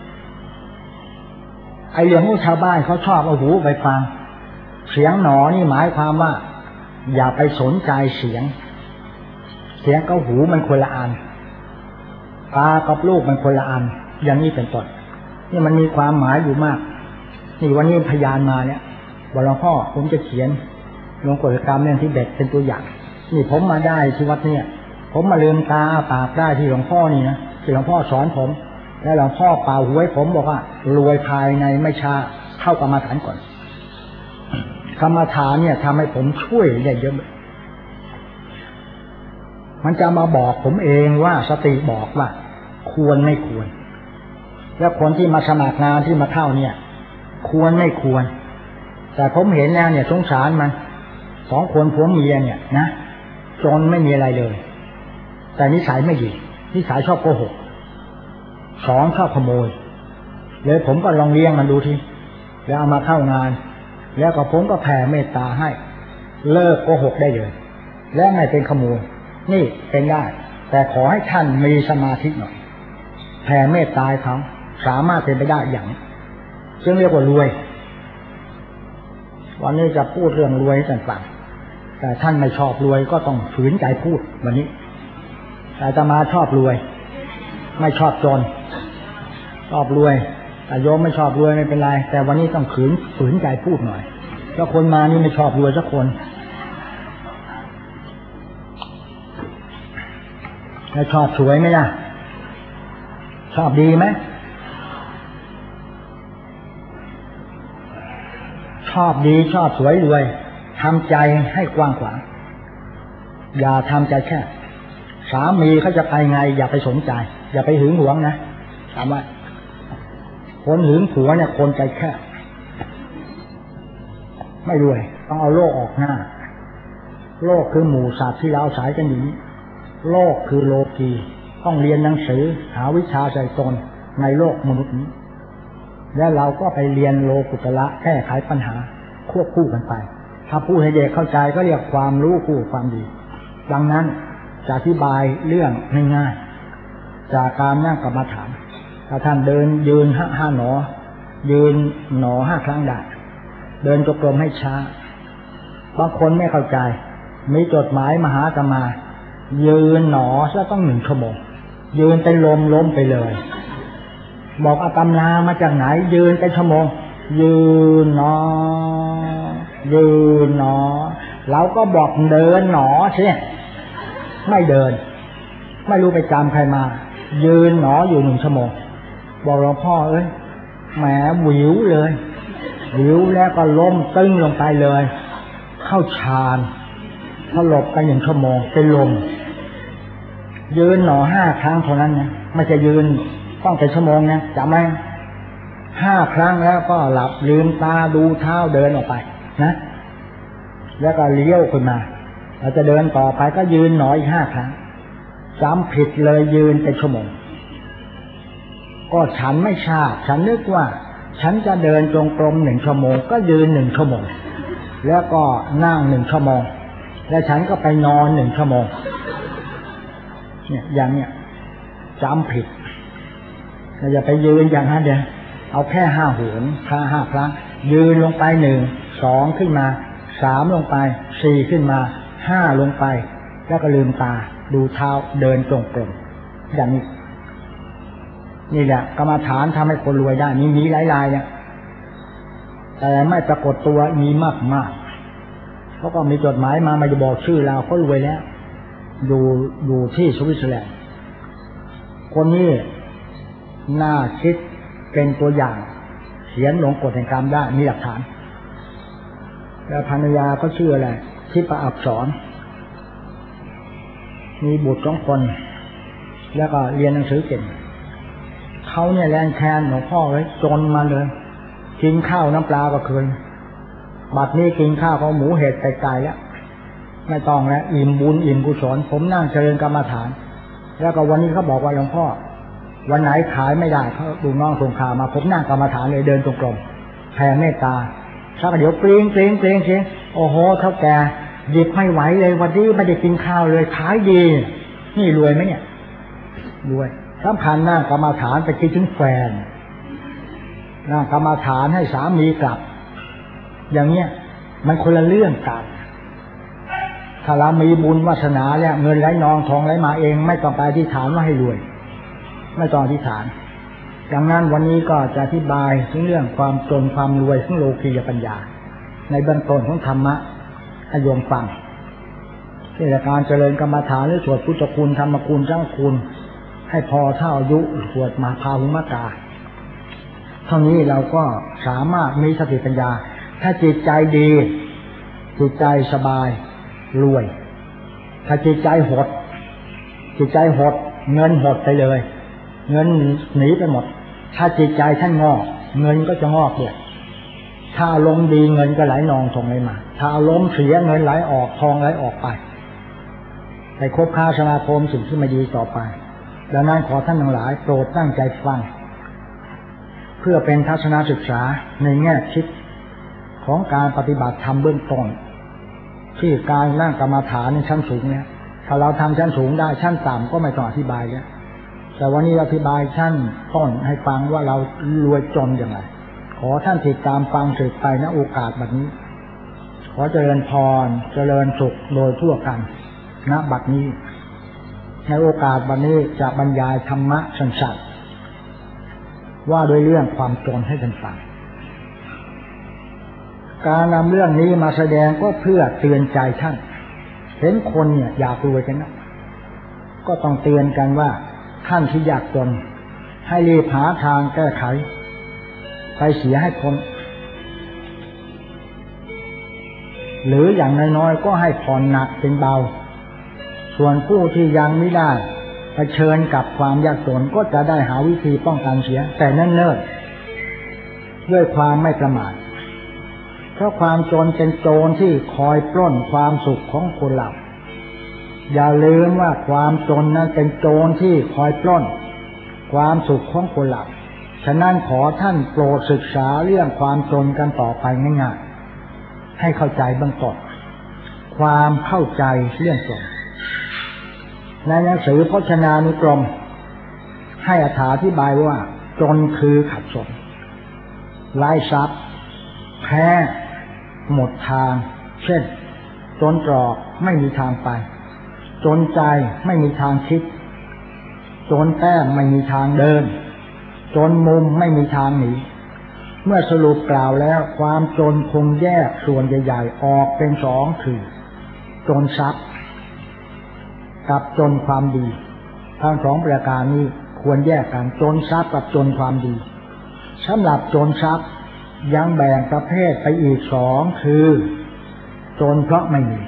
ไอ้เรื่องของชาวบ้านเขาชอบเอาหูไปฟังเสียงหนอนี่หมายความว่าอย่าไปสนใจเสียงกับหูมันคนละอันตากับลูกมันคนละอันอย่างนี้เป็นต้นนี่มันมีความหมายอยู่มากนี่วันนี้พยานมาเนี่ยบอกหลวงพ่อผมจะเขียนลงกฎกรรมเรื่องที่เด็กเป็นตัวอย่างนี่ผมมาได้ที่วัดเนี่ยผมมาลืมตาปากได้ที่หลวงพ่อนี่นะที่หลวงพ่อสอนผมแล้วหลวงพ่อเป่าหูให้ผมบอกว่ารวยภายในไม่ช้าเข้ากรรมฐานก่อนกรรมฐานเนี่ยทำให้ผมช่วยได้เยอะมันจะมาบอกผมเองว่าสติบอกว่าควรไม่ควรแล้วคนที่มาสมัครงานที่มาเข้าเนี่ยควรไม่ควรแต่ผมเห็นแล้วเนี่ยสงสารมัน2 คนผัวเมียเนี่ยนะจนไม่มีอะไรเลยแต่นิสัยไม่ดีนิสัยชอบโกหก2ชอบขโมยเลยผมก็ลองเลี้ยงมันดูทีแล้วเอามาเข้างานแล้วก็ผมก็แผ่เมตตาให้เลิกโกหกได้เลยและไม่เป็นขโมยนี่เป็นได้แต่ขอให้ท่านมีสมาธิหน่อยแผ่เมตตาเขาสามารถเป็นไปได้อย่างซึ่งเรียกว่ารวยวันนี้จะพูดเรื่องรวยให้ท่านฟังแต่ท่านไม่ชอบรวยก็ต้องฝืนใจพูดวันนี้แต่อาตมาชอบรวยไม่ชอบจนชอบรวยแต่โยมไม่ชอบรวยไม่เป็นไรแต่วันนี้ต้องฝืนใจพูดหน่อยแล้วคนมานี่ไม่ชอบรวยสักคนแล้วชอบสวยไหมล่ะชอบดีไหมชอบดีชอบสวยรวยทำใจให้กว้างขวางอย่าทำใจแค่สามีเขาจะไปไงอย่าไปสนใจอย่าไปหึงหวงนะถามว่าคนหึงผัวเนี่ยคนใจแค่ไม่รวยต้องเอาโลกออกหน้าโลกคือหมู่สัตว์ที่เราสายกันอยู่นี้โลกคือโลกีต้องเรียนหนังสือหาวิชาใจตนในโลกมนุษย์นี้แล้วเราก็ไปเรียนโลกุตระแก้ไขปัญหาควบคู่กันไปถ้าผู้ให้เด็กเข้าใจก็เรียกความรู้คู่ความดีดังนั้นจะอธิบายเรื่องง่ายๆจากการนั่งกรรมฐานถ้าท่านเดินยืนห้าหนอยืนหนอ5 ครั้งได้เดินจงกรมให้ช้าบางคนไม่เข้าใจมีจดหมายมาหาอาตมายืนหนอซะต้อง1 ชั่วโมงยืนเป็นล้มไปเลยบอกอาตมามาจากไหนยืนเป็นชั่วโมงยืนหนอยืนหนอเราก็บอกเดินหนอใช่ไม่เดินไม่รู้ไปจำใครมายืนหนออยู่1 ชั่วโมงบอกหลวงพ่อแหมวิวเลยวิวแล้วก็ล้มตึ้งลงไปเลยเข้าฌานสลบไป1 ชั่วโมงเป็นลมยืนหนอ5 ครั้งเท่านั้นนะไม่จะยืนต้องเป็นชั่วโมงนะจำไหม5 ครั้งแล้วก็หลับลืมตาดูเท้าเดินออกไปนะแล้วก็เลี้ยวขึ้นมาเราจะเดินต่อไปก็ยืนหนออีก5 ครั้งจำผิดเลยยืนเป็นชั่วโมงก็ฉันไม่ทราบฉันนึกว่าฉันจะเดินจงกรม1 ชั่วโมงก็ยืน1 ชั่วโมงแล้วก็นั่ง1 ชั่วโมงแล้วฉันก็ไปนอน1 ชั่วโมงเนี่ยอย่างเนี้ยจำผิดเราอย่าไปยืนอย่างนั้นเดี๋ยวเอาแค่5 หน5 ครั้งยืนลงไป1 2ขึ้นมา3ลงไป4ขึ้นมา5ลงไปแล้วก็ลืมตาดูเท้าเดินจงกรมอย่างนี้นี่แหละกรรมฐานทำให้คนรวยได้มีหลายๆเนี่ยแต่ไม่ปรากฏตัวมีมากๆเขาก็มีจดหมายมาไม่จะบอกชื่อเราเขารวยแล้วอยู่ที่สวิตเซอร์แลนด์คนนี้น่าคิดเป็นตัวอย่างเขียนลงกฎแห่งกรรมได้มีหลักฐานแล้วภรรยาก็ชื่ออะไรทิพอักษรมีบุตร2 คนแล้วก็เรียนหนังสือเก่งเขาเนี่ยแรงแค้นหลวงพ่อเลยจนมาเลยกินข้าวน้ำปลาก็คืนบัดนี้กินข้าวเขาหมูเห็ดไก่แล้วไม่ต้องแล้วอิ่มบุญอิ่มกุศลผมนั่งเจริญกรรมฐานแล้วก็วันนี้เขาบอกว่าหลวงพ่อวันไหนขายไม่ได้เขาดูน้องส่งข่าวมาผมนั่งกรรมฐานเลยเดินจงกรมแผ่เมตตาสักเดี๋ยวเปลี่ยนโอ้โหเท่าแก่หยิบไม่ไหวเลยวันนี้ไม่ได้กินข้าวเลยขายดีนี่รวยไหมเนี่ยรวยสำคัญนั่งกรรมฐานไปคิดถึงแฟนนั่งกรรมฐานให้สามีกลับอย่างเนี้ยมันคนละเรื่องกันถ้าเรามีบุญวาสนาแล้วเงินไหลนองทองไหลมาเองไม่ต้องไปอธิษฐานว่าให้รวยไม่ต้องอธิษฐานดังนั้นวันนี้ก็จะอธิบายถึงเรื่องความจนความรวยซึ่งโลกียปัญญาในเบื้องต้นของธรรมะให้โยมฟังที่การเจริญกรรมฐานหรือสวดพุทธคุณธรรมคุณสังฆคุณให้พอเท่าอายุสวดมาพาหุมกาเท่านี้เราก็สามารถมีสติปัญญาถ้าจิตใจดีจิตใจสบายรวยถ้าจิตใจหดเงินหดไปเลยเงินหนีไปหมดถ้าจิตใจท่านงอกเงินก็จะงอกด้วยถ้าอารมณ์ดีเงินก็ไหลนองทองไหลมาถ้าอารมณ์เสียเงินไหลออกทองไหลออกไปคบค้าสมาคมสิ่งที่ไม่ดีต่อไปดังนั้นขอท่านทั้งหลายโปรดตั้งใจฟังพื่อเป็นทัศนศึกษาในแง่คิดของการปฏิบัติธรรมเบื้องต้นที่การนั่งกรรมฐานในชั้นสูงเนี่ยถ้าเราทำชั้นสูงได้ชั้นต่ำก็ไม่ต้องอธิบายแล้วแต่วันนี้อธิบายชั้นต้นให้ฟังว่าเรารวยจนอย่างไรขอท่านติดตามฟังสืบไปณโอกาสบัดนี้ขอเจริญพรเจริญสุขโดยทั่วกันณบัดนี้ในโอกาสบัดนี้จะบรรยายธรรมะสั้นๆว่าโดยเรื่องความจนให้ท่านฟังการนำเรื่องนี้มาแสดงก็เพื่อเตือนใจท่านเห็นคนเนี่ยอยากรวยกันนะก็ต้องเตือนกันว่าท่านที่อยากจนให้รีบหาทางแก้ไขไปเสียให้พ้นหรืออย่างน้อยๆก็ให้ผ่อนหนักเป็นเบาส่วนผู้ที่ยังไม่ได้เผชิญกับความยากจนก็จะได้หาวิธีป้องกันเสียแต่เนิ่นๆด้วยความไม่ประมาทเพราะความจนเป็นโจรที่คอยปล้นความสุขของคนเราอย่าลืมว่าความจนนั้นเป็นโจรที่คอยปล้นความสุขของคนเราฉะนั้นขอท่านโปรดศึกษาเรื่องความจนกันต่อไปง่ายๆให้เข้าใจเบื้องต้นความเข้าใจเรื่องจนในหนังสือพจนานุกรมให้อธิบายว่าจนคือขัดสนไร้ทรัพย์แพ้หมดทางเช่นจนตรอกไม่มีทางไปจนใจไม่มีทางคิดจนแต้มไม่มีทางเดินจนมุมไม่มีทางหนีเมื่อสรุปกล่าวแล้วความจนคงแยกส่วนใหญ่ๆออกเป็นสองคือจนทรัพย์กับจนความดีทั้งสองประการนี้ควรแยกกันจนทรัพย์กับจนความดีสำหรับจนทรัพย์ยังแบ่งประเภทไปอีกสองคือจนเพราะไม่มี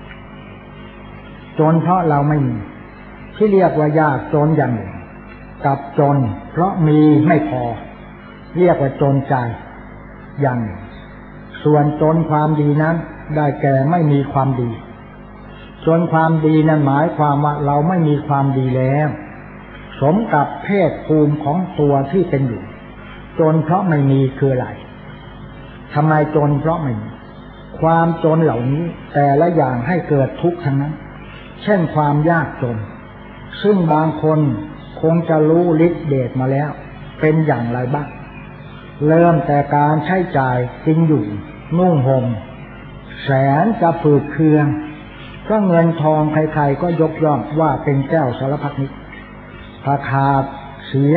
จนเพราะเราไม่มีที่เรียกว่ายากจนอย่างหนึ่งกับจนเพราะมีไม่พอเรียกว่าจนใจอย่างหนึ่งส่วนจนความดีนั้นได้แก่ไม่มีความดีจนความดีนั้นหมายความว่าเราไม่มีความดีแล้วสมกับเพศภูมิของตัวที่เป็นอยู่จนเพราะไม่มีคืออะไรทำไมจนเพราะไม่มีความจนเหล่านี้แต่ละอย่างให้เกิดทุกข์ทั้งนั้นเช่นความยากจนซึ่งบางคนคงจะรู้ฤทธิ์เดชมาแล้วเป็นอย่างไรบ้างเริ่มแต่การใช้จ่ายกินอยู่นุ่งห่มแสนจะฝืดเคืองก็เงินทองใครๆก็ยกย่องว่าเป็นแก้วสารพัดนึกถ้าขาดเสีย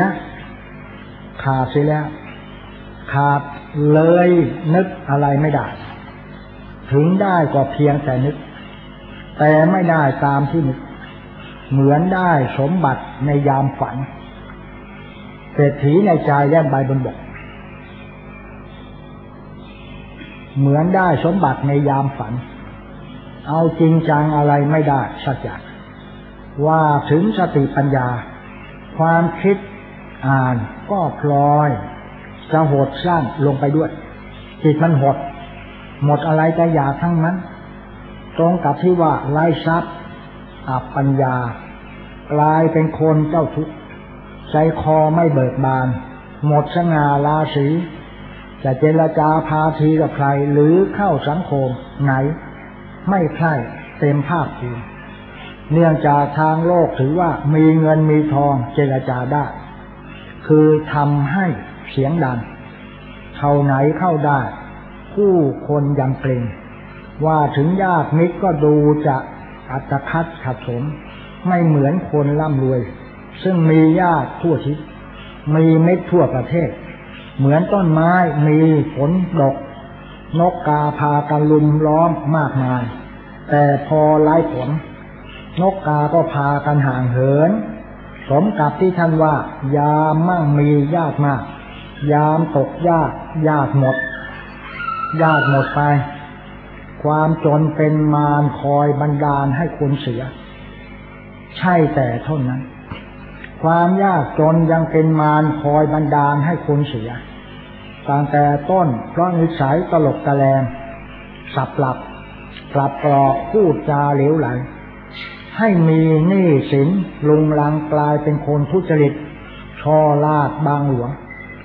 แล้วขาดเลยนึกอะไรไม่ได้ถึงได้ก็เพียงแต่นึกแต่ไม่ได้ตามที่นึกเหมือนได้สมบัติในยามฝันเศรษฐีในใจแล่นใบบนบกเหมือนได้สมบัติในยามฝันเอาจริงจังอะไรไม่ได้สักอย่างว่าถึงสติปัญญาความคิดอ่านก็พลอยจะหดสั้นลงไปด้วยจิตมันหดหมดอะไรจะอยากทั้งนั้นตรงกับที่ว่าไร้ทรัพย์อับปัญญากลายเป็นคนเจ้าทุกข์ใจคอไม่เบิกบานหมดสง่าราศีจะเจรจาพาทีกับใครหรือเข้าสังคมไหนไม่ใช่เต็มภาคภูมิเนื่องจากทางโลกถือว่ามีเงินมีทองเจรจาได้คือทำให้เสียงดังเข้าไหนเข้าได้ผู้คนยังเกรงว่าถึงญาติมิตรก็ดูจะอัตคัดขัดสนไม่เหมือนคนร่ำรวยซึ่งมีญาติทั่วทิศมีมิตรทั่วประเทศเหมือนต้นไม้มีผลดกนกกาพากันลุมล้อมมากมายแต่พอไร้ผลนกกาก็พากันห่างเหินสมกับที่ท่านว่ายามมั่งมีญาติมากยามตกญาติหมดไปความจนเป็นมารคอยบันดาลให้คนเสียใช่แต่เท่านั้นความยากจนยังเป็นมารคอยบันดาลให้คนเสียตั้งแต่ต้นเพราะนิสัยตลกตะแลงสับหลับกลับกรอกพูดจาเหลวไหลให้มีหนี้สินลุงลังกลายเป็นคนทุจริตช่อลาดบางหลวง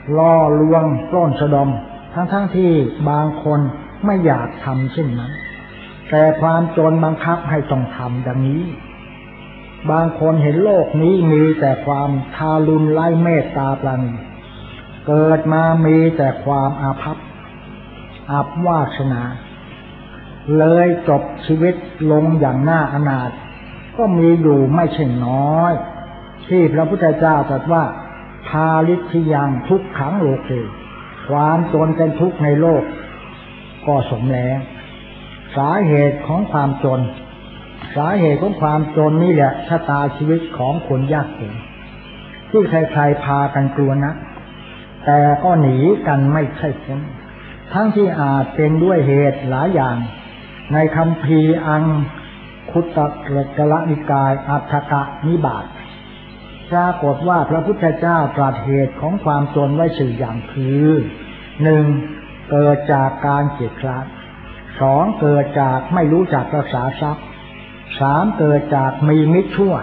ล่อลวงปล้นสะดมทั้งที่บางคนไม่อยากทำเช่นนั้นแต่ความจนบังคับให้ต้องทำดังนี้บางคนเห็นโลกนี้มีแต่ความทารุณไร้เมตตาปราณีเกิดมามีแต่ความอาภัพอับวาสนาเลยจบชีวิตลงอย่างน่าอนาถก็มีอยู่ไม่ใช่น้อยที่พระพุทธเจ้าตรัสว่าภาลิทธิยังทุกขังโลเกความจนเป็นทุกข์ในโลกก็สมแล้วสาเหตุของความจนสาเหตุของความจนนี่แหละชะตาชีวิตของคนยากจนที่ใครๆพากันกลัวนะแต่ก็หนีกันไม่ใช่พ้นทั้งที่อาจเป็นด้วยเหตุหลายอย่างในคัมภีร์อังคุตกะนิกายอัฏฐกนิบาตปรากฏว่าพระพุทธเจ้าตรัสเหตุของความจนไว้สี่อย่างคือ 1. เกิดจากการเกียจคร้าน 2. เกิดจากไม่รู้จักรักษาทรัพย์ 3. เกิดจากมีมิตรชั่ว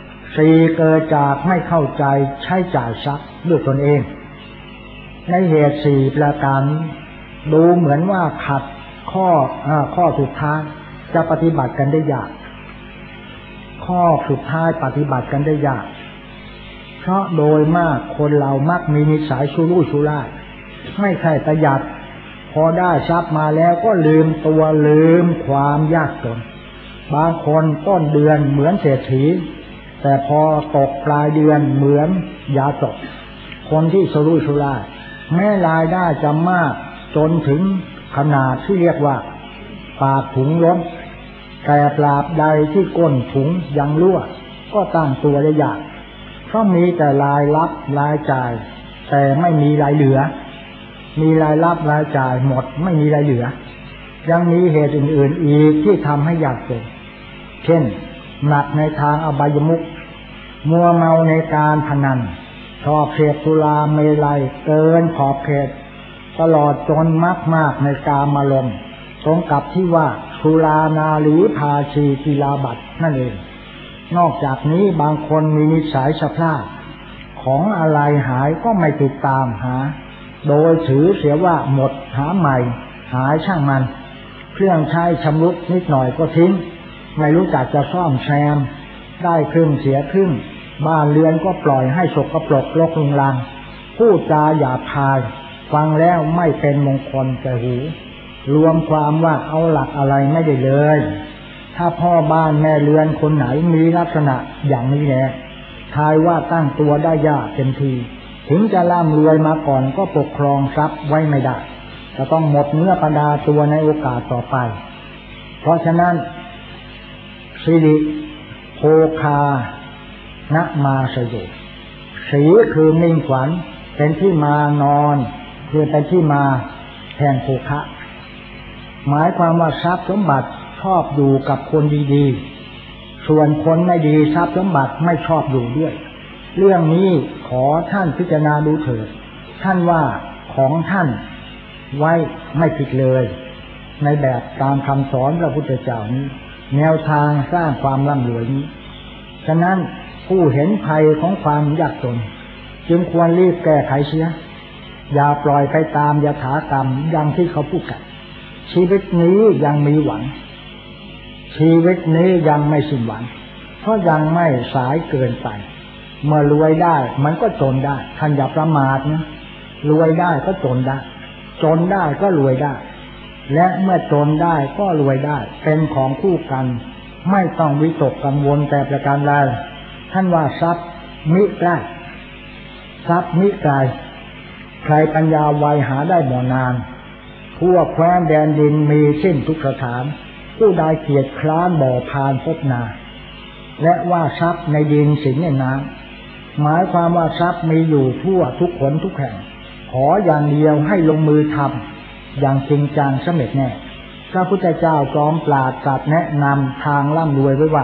4. เกิดจากไม่เข้าใจใช้จ่ายทรัพย์ด้วยตนเองในเหตุสี่ประการดูเหมือนว่าขัดข้อสุดท้ายจะปฏิบัติกันได้ยากข้อสุดท้ายปฏิบัติกันได้ยากเพราะโดยมากคนเรามักมีนิสัยชุรุ่ยชุร่ายไม่ใช่ประหยัดพอได้ทรัพย์มาแล้วก็ลืมตัวลืมความยากจนบางคนต้นเดือนเหมือนเศรษฐีแต่พอตกปลายเดือนเหมือนยาจกคนที่ชุรุ่ยชุร่ายแม้รายได้จะมากจนถึงขนาดที่เรียกว่าปากถุงล้นแต่ตราบใดที่ก้นถุงยังรั่วก็ตั้งตัวได้ยากเพราะมีแต่รายรับรายจ่ายแต่ไม่มีรายเหลือมีรายรับรายจ่ายหมดไม่มีรายเหลือยังมีเหตุอื่นๆอีกที่ทำให้ยากจนเช่นหนักในทางอบายมุขมัวเมาในการพนันชอบเสพสุราเมลัยเกินขอบเขตตลอดจนมากในกามารมณ์ตรงกับที่ว่าสุรานารีภาชีกีฬาบัตรนั่นเองนอกจากนี้บางคนมีนิสัยสะพร่าของอะไรหายก็ไม่ติดตามหาโดยถือเสียว่าหมดหาใหม่หายช่างมันเครื่องใช้ชำรุดนิดหน่อยก็ทิ้งไม่รู้จักจะซ่อมแซมได้ครึ่งเสียครึ่งบ้านเรือนก็ปล่อยให้สกปรกรกรุงรังพูดจาหยาบคายฟังแล้วไม่เป็นมงคลแก่หูรวมความว่าเอาหลักอะไรไม่ได้เลยถ้าพ่อบ้านแม่เรือนคนไหนมีลักษณะอย่างนี้แหละทายว่าตั้งตัวได้ยากเต็มทีถึงจะร่ำรวยมาก่อนก็ปกครองทรัพย์ไว้ไม่ได้จะต้องหมดเนื้อประดาตัวในโอกาสต่อไปเพราะฉะนั้นสิริโภคานะมาสโยสีคือมิ่งขวัญเป็นที่มานอนคือเป็นที่มาแห่งโภคะหมายความว่าทรัพย์สมบัติชอบอยู่กับคนดีๆส่วนคนไม่ดีทรัพย์สมบัติไม่ชอบอยู่ด้วยเรื่องนี้ขอท่านพิจารณาดูเถิดท่านว่าของท่านไว้ไม่ผิดเลยในแบบตามคำสอนพระพุทธเจ้านี้แนวทางสร้างความร่ำรวยนี้ฉะนั้นผู้เห็นภัยของความยากจนจึงควรรีบแก้ไขเสียอย่าปล่อยไปตามยถากรรมอย่างที่เขาพูดกันชีวิตนี้ยังมีหวังชีวิตนี้ยังไม่สิ้นหวังเพราะยังไม่สายเกินไปเมื่อรวยได้มันก็จนได้ท่านอย่าประมาทนะรวยได้ก็จนได้จนได้ก็รวยได้และเมื่อจนได้ก็รวยได้เป็นของคู่กันไม่ต้องวิตกกังวลแต่ประการใดท่านว่าทรัพย์มิใกล้ทรัพย์มิไกลใครปัญญาไวหาได้บ่นานทั่วแคว้นแดนดินมีสิ้นทุกสถานผู้ใดเกียจคร้านบ่อพานพบนาและว่าทรัพย์ในดินสินในน้ำหมายความว่าทรัพย์มีอยู่ทั่วทุกคนทุกแห่งขออย่างเดียวให้ลงมือทำอย่างจริงจังสำเร็จแน่พระพุทธเจ้าจอมปราดตรัสแนะนำทางร่ำรวยไว้ว่า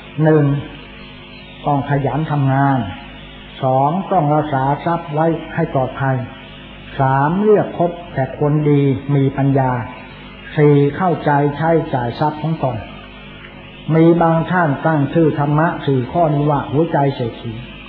1. ต้องขยันทำงาน 2. ต้องรักษาทรัพย์ไว้ให้ปลอดภัย 3. เลือกคบแต่คนดีมีปัญญา 4. เข้าใจใช้จ่ายทรัพย์ของตนมีบางท่านตั้งชื่อธรรมะ4 ข้อนี้ว่าหัวใจเศรษฐี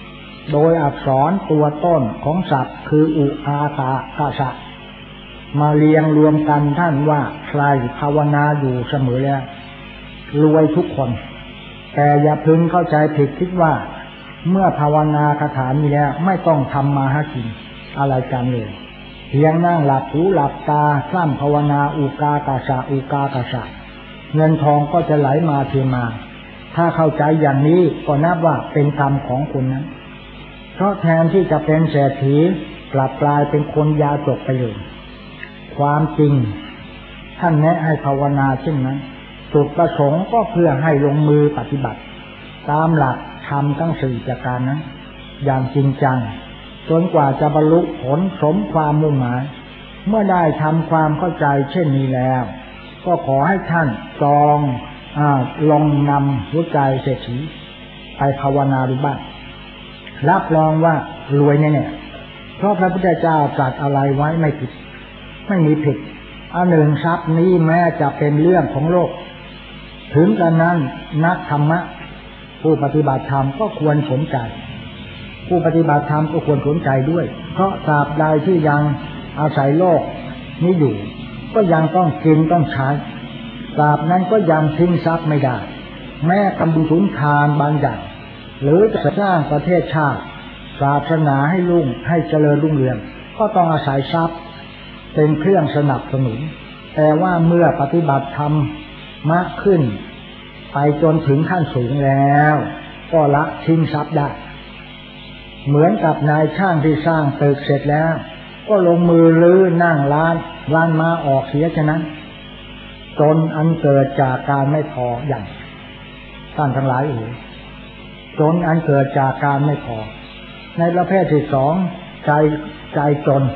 โดยอักษรตัวต้นของศัพท์คืออุอากาสะมาเรียงรวมกันท่านว่าใครภาวนาอยู่เสมอแล้วรวยทุกคนแต่อย่าพึงเข้าใจผิดคิดว่าเมื่อภาวนาคาถานี้แล้วไม่ต้องทำมาหากินอะไรกันเลยเพียงนั่งหลับหูหลับตาคล่ำภาวนาอุกากาสะอุกากาสะเงินทองก็จะไหลมาเทมาถ้าเข้าใจอย่างนี้ก็นับว่าเป็นกรรมของคุณนั้นเพราะแทนที่จะเป็นเศรษฐีกลับกลายเป็นคนยาจกไปเลยความจริงท่านแนะให้ภาวนาเช่นนั้นจุดประสงค์ก็เพื่อให้ลงมือปฏิบัติตามหลักธรรมทั้งสี่ประการนั้นอย่างจริงจังจนกว่าจะบรรลุผลสมความมุ่งหมายเมื่อได้ทำความเข้าใจเช่นนี้แล้วก็ขอให้ท่านลองนำหัวใจเศรษฐีไปภาวนาดูบ้างรับรองว่ารวยแน่ๆเพราะพระพุทธเจ้าตรัสอะไรไว้ไม่ผิดไม่มีผิดอันหนึ่งทรัพย์นี้แม้จะเป็นเรื่องของโลกถึงกระนั้นนักธรรมะผู้ปฏิบัติธรรมก็ควรสนใจผู้ปฏิบัติธรรมก็ควรสนใจด้วยเพราะตราบใดที่ยังอาศัยโลกนี้อยู่ก็ยังต้องกินต้องใช้ตราบนั้นก็ยังทิ้งทรัพย์ไม่ได้แม้กำบุญสุนทานบางอย่างหรือจะสร้างประเทศชาติศาสนาให้รุ่งให้เจริญรุ่งเรืองก็ต้องอาศัยทรัพย์เป็นเครื่องสนับสนุนแต่ว่าเมื่อปฏิบัติธรรมมากขึ้นไปจนถึงขั้นสูงแล้วก็ละทิ้งทรัพย์ได้เหมือนกับนายช่างที่สร้างตึกเสร็จแล้วก็ลงมือรื้อนั่งร้านมาออกเสียฉะนั้นจนอันเกิดจากการไม่พออย่างท่านทั้งหลายจนอันเกิดจากการไม่พอในประเภทที่สองใจจน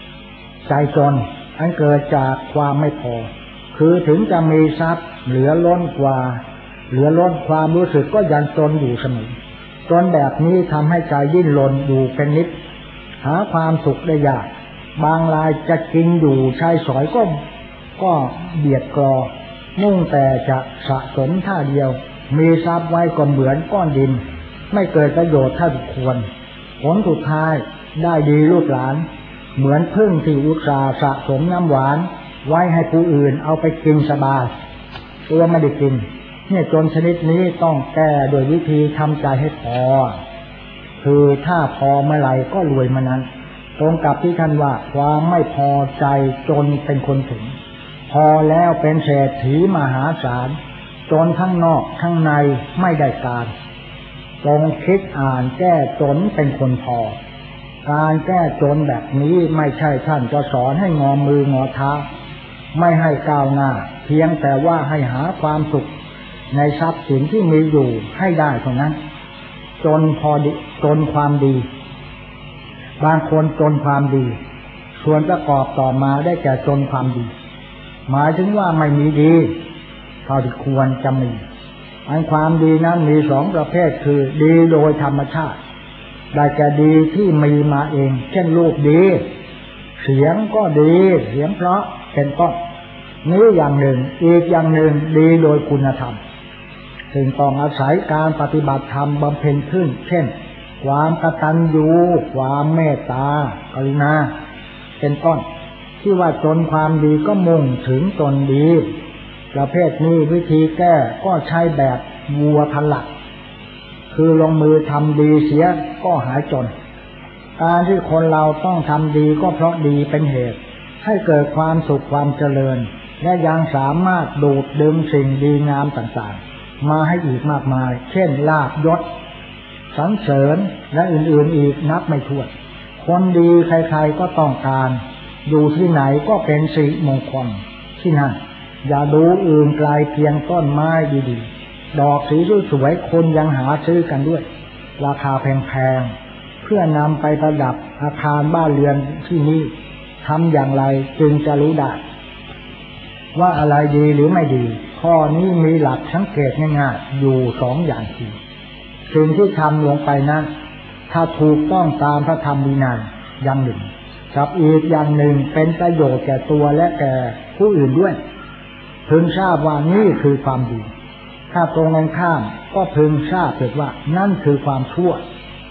อันเกิดจากความไม่พอคือถึงจะมีทรัพย์เหลือล้นความรู้สึกก็ยังจนอยู่เสมอจนแบบนี้ทำให้ใจดิ้นรนอยู่เป็นนิดหาความสุขได้ยากบางรายจะกินอยู่ใช้สอยก็เบียดกรอมุ่งแต่จะสะสมท่าเดียวมีทรัพย์ไว้ก็เหมือนก้อนดินไม่เกิดประโยชน์เท่าที่ควรผลสุดท้ายได้ดีลูกหลานเหมือนพึ่งที่อุตส่าห์สะสมน้ำหวานไว้ให้ผู้อื่นเอาไปกินสบายตัวไม่ได้กินเนี่ยจนชนิดนี้ต้องแก้โดยวิธีทำใจให้พอคือถ้าพอเมื่อไหร่ก็รวยมานั้นตรงกับที่ท่านว่าความไม่พอใจจนเป็นคนถึงพอแล้วเป็นเศรษฐีมหาศาลจนทั้งนอกทั้งในไม่ได้การจงคิดอ่านแก้จนเป็นคนพอการแก้จนแบบนี้ไม่ใช่ท่านจะสอนให้งอมืองอเท้าไม่ให้ก้าวหน้าเพียงแต่ว่าให้หาความสุขในทรัพย์สินที่มีอยู่ให้ได้เท่านั้นจนความดีบางคนจนความดีส่วนประกอบต่อมาได้แก่จนความดีหมายถึงว่าไม่มีดีเท่าที่ควรจะมีอันความดีนั้นมีสองประเภทคือดีโดยธรรมชาติได้แก่ดีที่มีมาเองเช่นรูปดีเสียงก็ดีเสียงเพราะเป็นต้นนี้อย่างหนึ่งอีกอย่างหนึ่งดีโดยคุณธรรมซึ่งต้องอาศัยการปฏิบัติธรรมบำเพ็ญขึ้นเช่นความกตัญญูความเมตตากรุณาเป็นต้นที่ว่าจนความดีก็มุ่งถึงตนดีประเภทนี้วิธีแก้ก็ใช้แบบวัวพันหลักคือลงมือทำดีเสียก็หายจนการที่คนเราต้องทำดีก็เพราะดีเป็นเหตุให้เกิดความสุขความเจริญและยังสามารถดูดดึงสิ่งดีงามต่างๆมาให้อีกมากมายเช่นลาภยศสรรเสริญและอื่นๆอีกนับไม่ถ้วนคนดีใครๆก็ต้องการอยู่ที่ไหนก็เป็นสิริมงคลที่นั่นอย่าดูอื่นไกลเพียงต้นไม้ดีๆดอกสีสวยๆคนยังหาซื้อกันด้วยราคาแพงๆเพื่อนำไปประดับอาคารบ้านเรือนที่นี่ทำอย่างไรจึงจะรู้ได้ว่าอะไรดีหรือไม่ดีข้อนี้มีหลักสังเกตง่ายๆอยู่สองอย่างคือสิ่งที่ทำลงไปนั้นถ้าถูกต้องตามพระธรรมวินัยอย่างหนึ่งกับอีกอย่างหนึ่งเป็นประโยชน์แก่ตัวและแก่ผู้อื่นด้วยพึงทราบว่านี่คือความดีถ้าตรงกันข้ามก็พึงทราบเถิดว่านั่นคือความชั่วค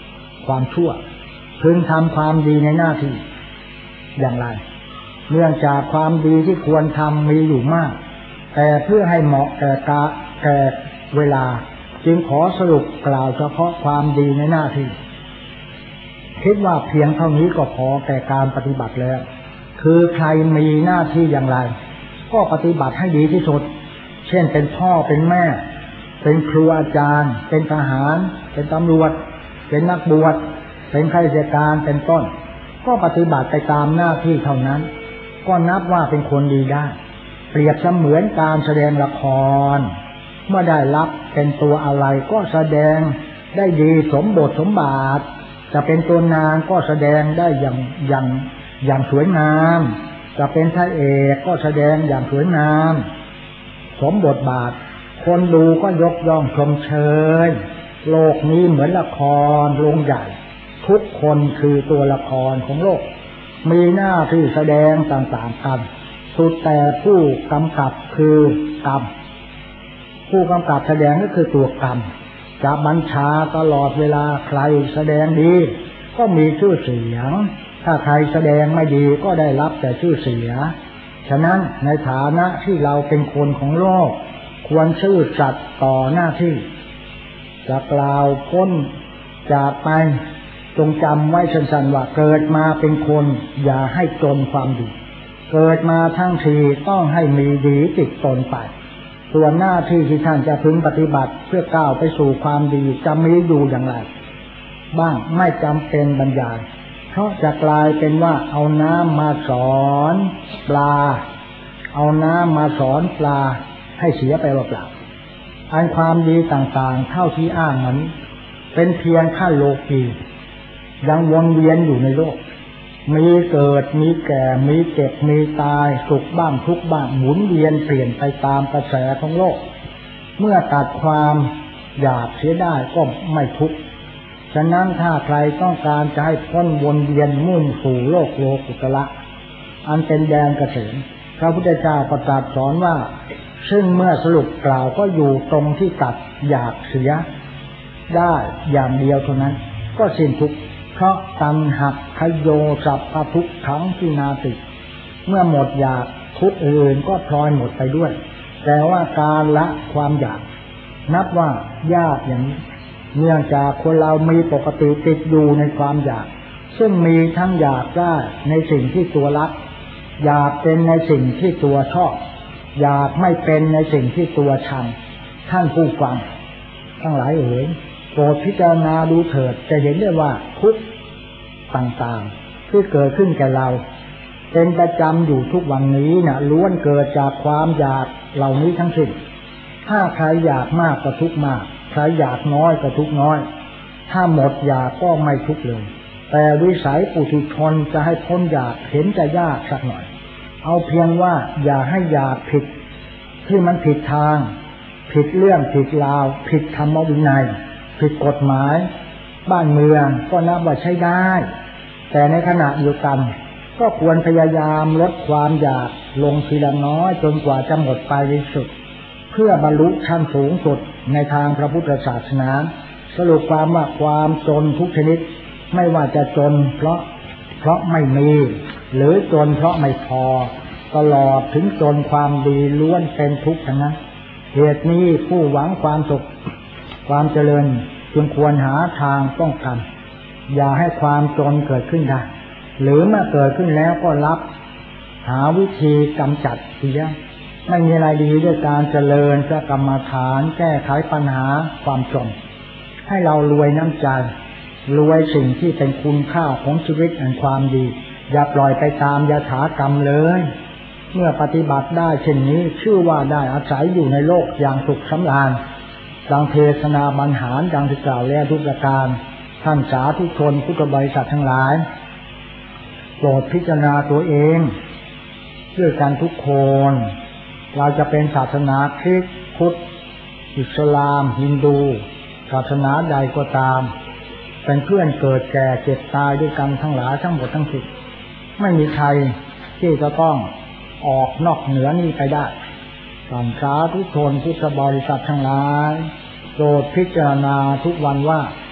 ความชั่วพึงทำความดีในหน้าที่อย่างไรเนื่องจากความดีที่ควรทำมีอยู่มากแต่เพื่อให้เหมาะแก่เวลาจึงขอสรุปกล่าวเฉพาะความดีในหน้าที่คิดว่าเพียงเท่านี้ก็พอแก่การปฏิบัติแล้วคือใครมีหน้าที่อย่างไรก็ปฏิบัติให้ดีที่สุดเช่นเป็นพ่อเป็นแม่เป็นครูอาจารย์เป็นทหารเป็นตำรวจเป็นนักบวชเป็นข้าราชการเป็นต้นก็ปฏิบัติไปตามหน้าที่เท่านั้นก็นับว่าเป็นคนดีได้เปรียบเสมือนการแสดงละครเมื่อได้รับเป็นตัวอะไรก็แสดงได้ดีสมบทสมบาทจะเป็นตัวนางก็แสดงได้อย่างสวยงามจะเป็นพระเอกก็แสดงอย่างสวยงามสมบทบาทคนดูก็ยกย่องชมเชยโลกนี้เหมือนละครโรงใหญ่ทุกคนคือตัวละครของโลกมีหน้าที่แสดงต่างๆกันสุดแต่ผู้กำกับคือกรรมผู้กำกับแสดงก็คือตัวกรรมจะบัญชาตลอดเวลาใครแสดงดีก็มีชื่อเสียงถ้าใครแสดงไม่ดีก็ได้รับแต่ชื่อเสียฉะนั้นในฐานะที่เราเป็นคนของโลกควรซื่อสัตย์ต่อหน้าที่จะกล่าวพ้นจากไปจงจำไว้สั้นๆว่าเกิดมาเป็นคนอย่าให้จนความดีเกิดมาทั้งทีต้องให้มีดีติดตนไปส่วนหน้าที่ที่ท่านจะพึงปฏิบัติเพื่อก้าวไปสู่ความดีจะมีอยู่อย่างไรบ้างไม่จำเป็นบรรยายเพราะจะกลายเป็นว่าเอาน้ำมาสอนปลาเอาน้ำมาสอนปลาให้เสียไปเปล่าๆอันความดีต่างๆเท่าที่อ้างนั้นเป็นเพียงขั้นโลกียังวนเวียนอยู่ในโลกมีเกิดมีแก่มีเจ็บมีตายสุขบ้างทุกข์บ้างหมุนเวียนเปลี่ยนไปตามกระแสของโลกเมื่อตัดความอยากเสียได้ก็ไม่ทุกข์ฉะนั้นถ้าใครต้องการจะให้พ้นวนเวียนมุ่งสู่โลกโลกุตระอันเป็นแดนเกษมพระพุทธเจ้าประกาศสอนว่าซึ่งเมื่อสรุปกล่าวก็อยู่ตรงที่ตัดอยากเสียได้อย่างเดียวเท่านั้นก็สิ้นทุกข์เพราะตัณหะขโยสัพพทุกขังที่นาติเมื่อหมดอยากทุกข์อื่นก็พลอยหมดไปด้วยแต่ว่าการละความอยากนับว่ายากอย่างนี้เนื่องจากคนเรามีปกติติดอยู่ในความอยากซึ่งมีทั้งอยากได้ในสิ่งที่ตัวรักอยากเป็นในสิ่งที่ตัวชอบอยากไม่เป็นในสิ่งที่ตัวชังท่านผู้ฟังทั้งหลายเอ๋ยโปรดพิจารณาดูเถิดจะเห็นได้ว่าทุกข์ต่างๆที่เกิดขึ้นแก่เราเป็นประจำอยู่ทุกวันนี้นะล้วนเกิดจากความอยากเหล่านี้ทั้งสิ้นถ้าใครอยากมากก็ทุกข์มากใครอยากน้อยก็ทุกข์น้อยถ้าหมดอยากก็ไม่ทุกข์เลยแต่วิสัยปุถุชนจะให้พ้นอยากเห็นจะยากสักหน่อยเอาเพียงว่าอย่าให้อยากผิดที่มันผิดทางผิดเรื่องผิดราวผิดธรรมวินัยผิดกฎหมายบ้านเมืองก็นับว่าใช้ได้แต่ในขณะเดียวกันก็ควรพยายามลดความอยากลงทีละน้อยจนกว่าจะหมดไปในสุดเพื่อบรรลุชั้นสูงสุดในทางพระพุทธศาสนาสรุปความว่าความจนทุกชนิดไม่ว่าจะจนเพราะไม่มีหรือจนเพราะไม่พอตลอดถึงจนความดีล้วนเป็นทุกข์ทั้งนั้นเหตุนี้ผู้หวังความสุขความเจริญจึงควรหาทางป้องกันอย่าให้ความจนเกิดขึ้นได้หรือเมื่อเกิดขึ้นแล้วก็รับหาวิธีกำจัดเสียไม่มีอะไรดีด้วยการเจริญพระกรรมฐานแก้ไขปัญหาความจนให้เรารวยน้ำใจรวยสิ่งที่เป็นคุณค่าของชีวิตแห่งความดีอย่าปล่อยไปตามยถากรรมเลยเมื่อปฏิบัติได้เช่นนี้ชื่อว่าได้อาศัยอยู่ในโลกอย่างสุขสำราญดังเทศนาบรรหารดังที่กล่าวแล้วทุกประการท่านสาธุชนพุทธบริษัททั้งหลายโปรดพิจารณาตัวเองด้วยกันทุกคนเราจะเป็นศาสนาคริสต์พุทธอิสลามฮินดูศาสนาใดก็ตามเป็นเพื่อนเกิดแก่เจ็บตายด้วยกันทั้งหลายทั้งหมดทั้งสิ้นไม่มีใครที่จะต้องออกนอกเหนือนี้ไปได้ท่านสาธุชนพุทธบริษัททั้งหลายโปรดพิจารณาทุกวันว่า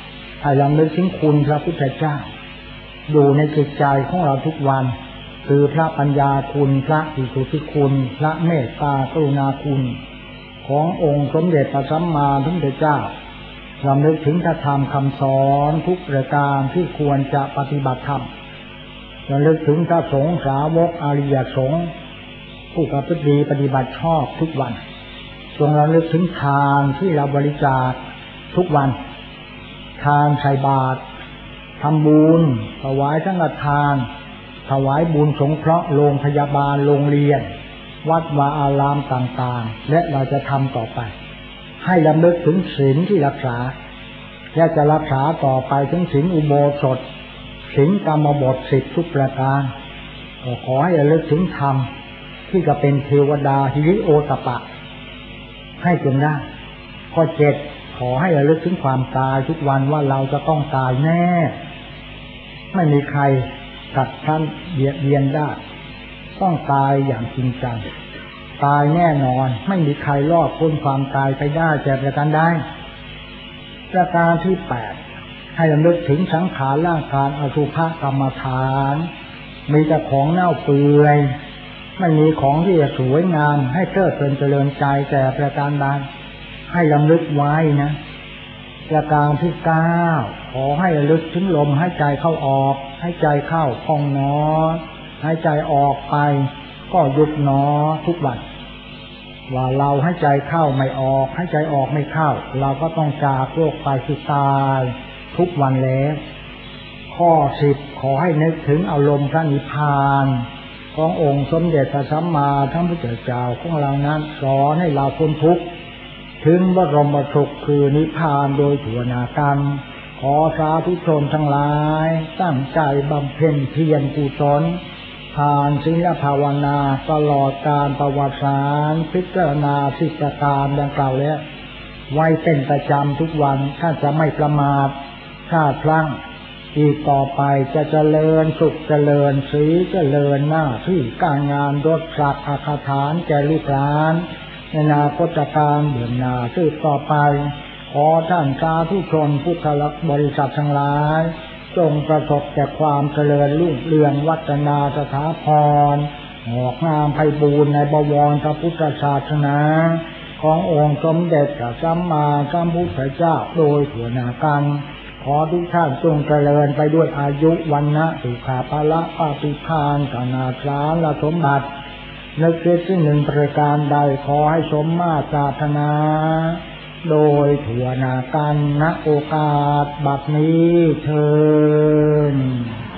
ให้รำลึกถึงคุณพระพุทธเจ้าอยู่ในจิตใจของเราทุกวันคือพระปัญญาคุณพระอิสุทธิคุณพระเมตตากรุณาคุณขององค์สมเด็จพระสัมมาสัมพุทธเจ้ารำลึกถึงพระธรรมคำสอนทุกประการที่ควรจะปฏิบัติธรรมระลึกถึงพระสงฆ์สาวกอริยสงฆ์ผู้ประพฤติดีปฏิบัติชอบทุกวันจงระลึกถึงทานที่เราบริจาคทุกวันทานใส่บาตรทำบุญถวายสังฆทานถวายบุญสงเคราะห์โรงพยาบาลโรงเรียนวัดวาอารามต่างๆและเราจะทำต่อไปให้ระลึกถึงศีลที่รักษาและจะรักษาต่อไปถึงศีลอุโบสถศีลกรรมบท10ทุกประการก็ขอให้ระลึกถึงธรรมที่จะเป็นเทวดาหิริโอตปะให้จงได้ข้อ7ขอให้ระลึกถึงความตายทุกวันว่าเราจะต้องตายแน่ไม่มีใครกัดท่านเบียดเบียนได้ต้องตายอย่างจริงจังตายแน่นอนไม่มีใครรอดพ้นความตายไปได้แต่ประการใดประการที่8ให้ระลึกถึงสังขารร่างกายอสุภกรรมฐานมีแต่ของเน่าเปื่อยไม่มีของที่จะสวยงามให้เพลิดเพลินเจริญใจแต่ประการใดให้ระลึกไว้นะประการที่9ขอให้ระลึกถึงลมหายใจเข้าออกหายใจเข้าพองหนอหายใจออกไปก็ยุบหนอทุกวันว่าเราหายใจเข้าไม่ออกหายใจออกไม่เข้าเราก็ต้องจากโลกไปคือตายทุกวันแล้วข้อ10ขอให้นึกถึงอารมณ์พระนิพพานขององค์สมเด็จพระสัมมาสัมพุทธเจ้าของเรานั้นสอนให้เราพ้นทุกข์ถึงบรมสุขคือนิพพานโดยทั่วหน้ากันขอสาธุชนทั้งหลายตั้งใจบำเพ็ญเพียรกุศลทานศีลภาวนาตลอดการประวัติศาสตร์พิจารณาสิกการดังกล่าวแล้วไว้เป็นประจำทุกวันถ้าจะไม่ประมาทถ้าพลั้งอีกต่อไปจะเจริญสุขเจริญสีเจริญหน้าที่การงานยศศักดิ์อาคาฐานแก่ลูกหลานในอนาคตการเบื้องหน้าสืบต่อไปขอท่านสาธุชนพุทธบริษัททั้งหลายจงประสบแต่ความเจริญรุ่งเรืองวัฒนาสถาพรงอกงามไพบูลย์ในบวรพระพุทธศาสนาขององค์สมเด็จพระสัมมาสัมพุทธเจ้าโดยทั่วหน้ากันขอทุกท่านจงเจริญไปด้วยอายุวันนะสุขาภละปาฏิภาณกนาสาและสมบัตินึกคิดที่หนึ่งประการใดขอให้สมมาตรปรารถนาโดยทั่วหน้ากันณโอกาสบัดนี้เถิด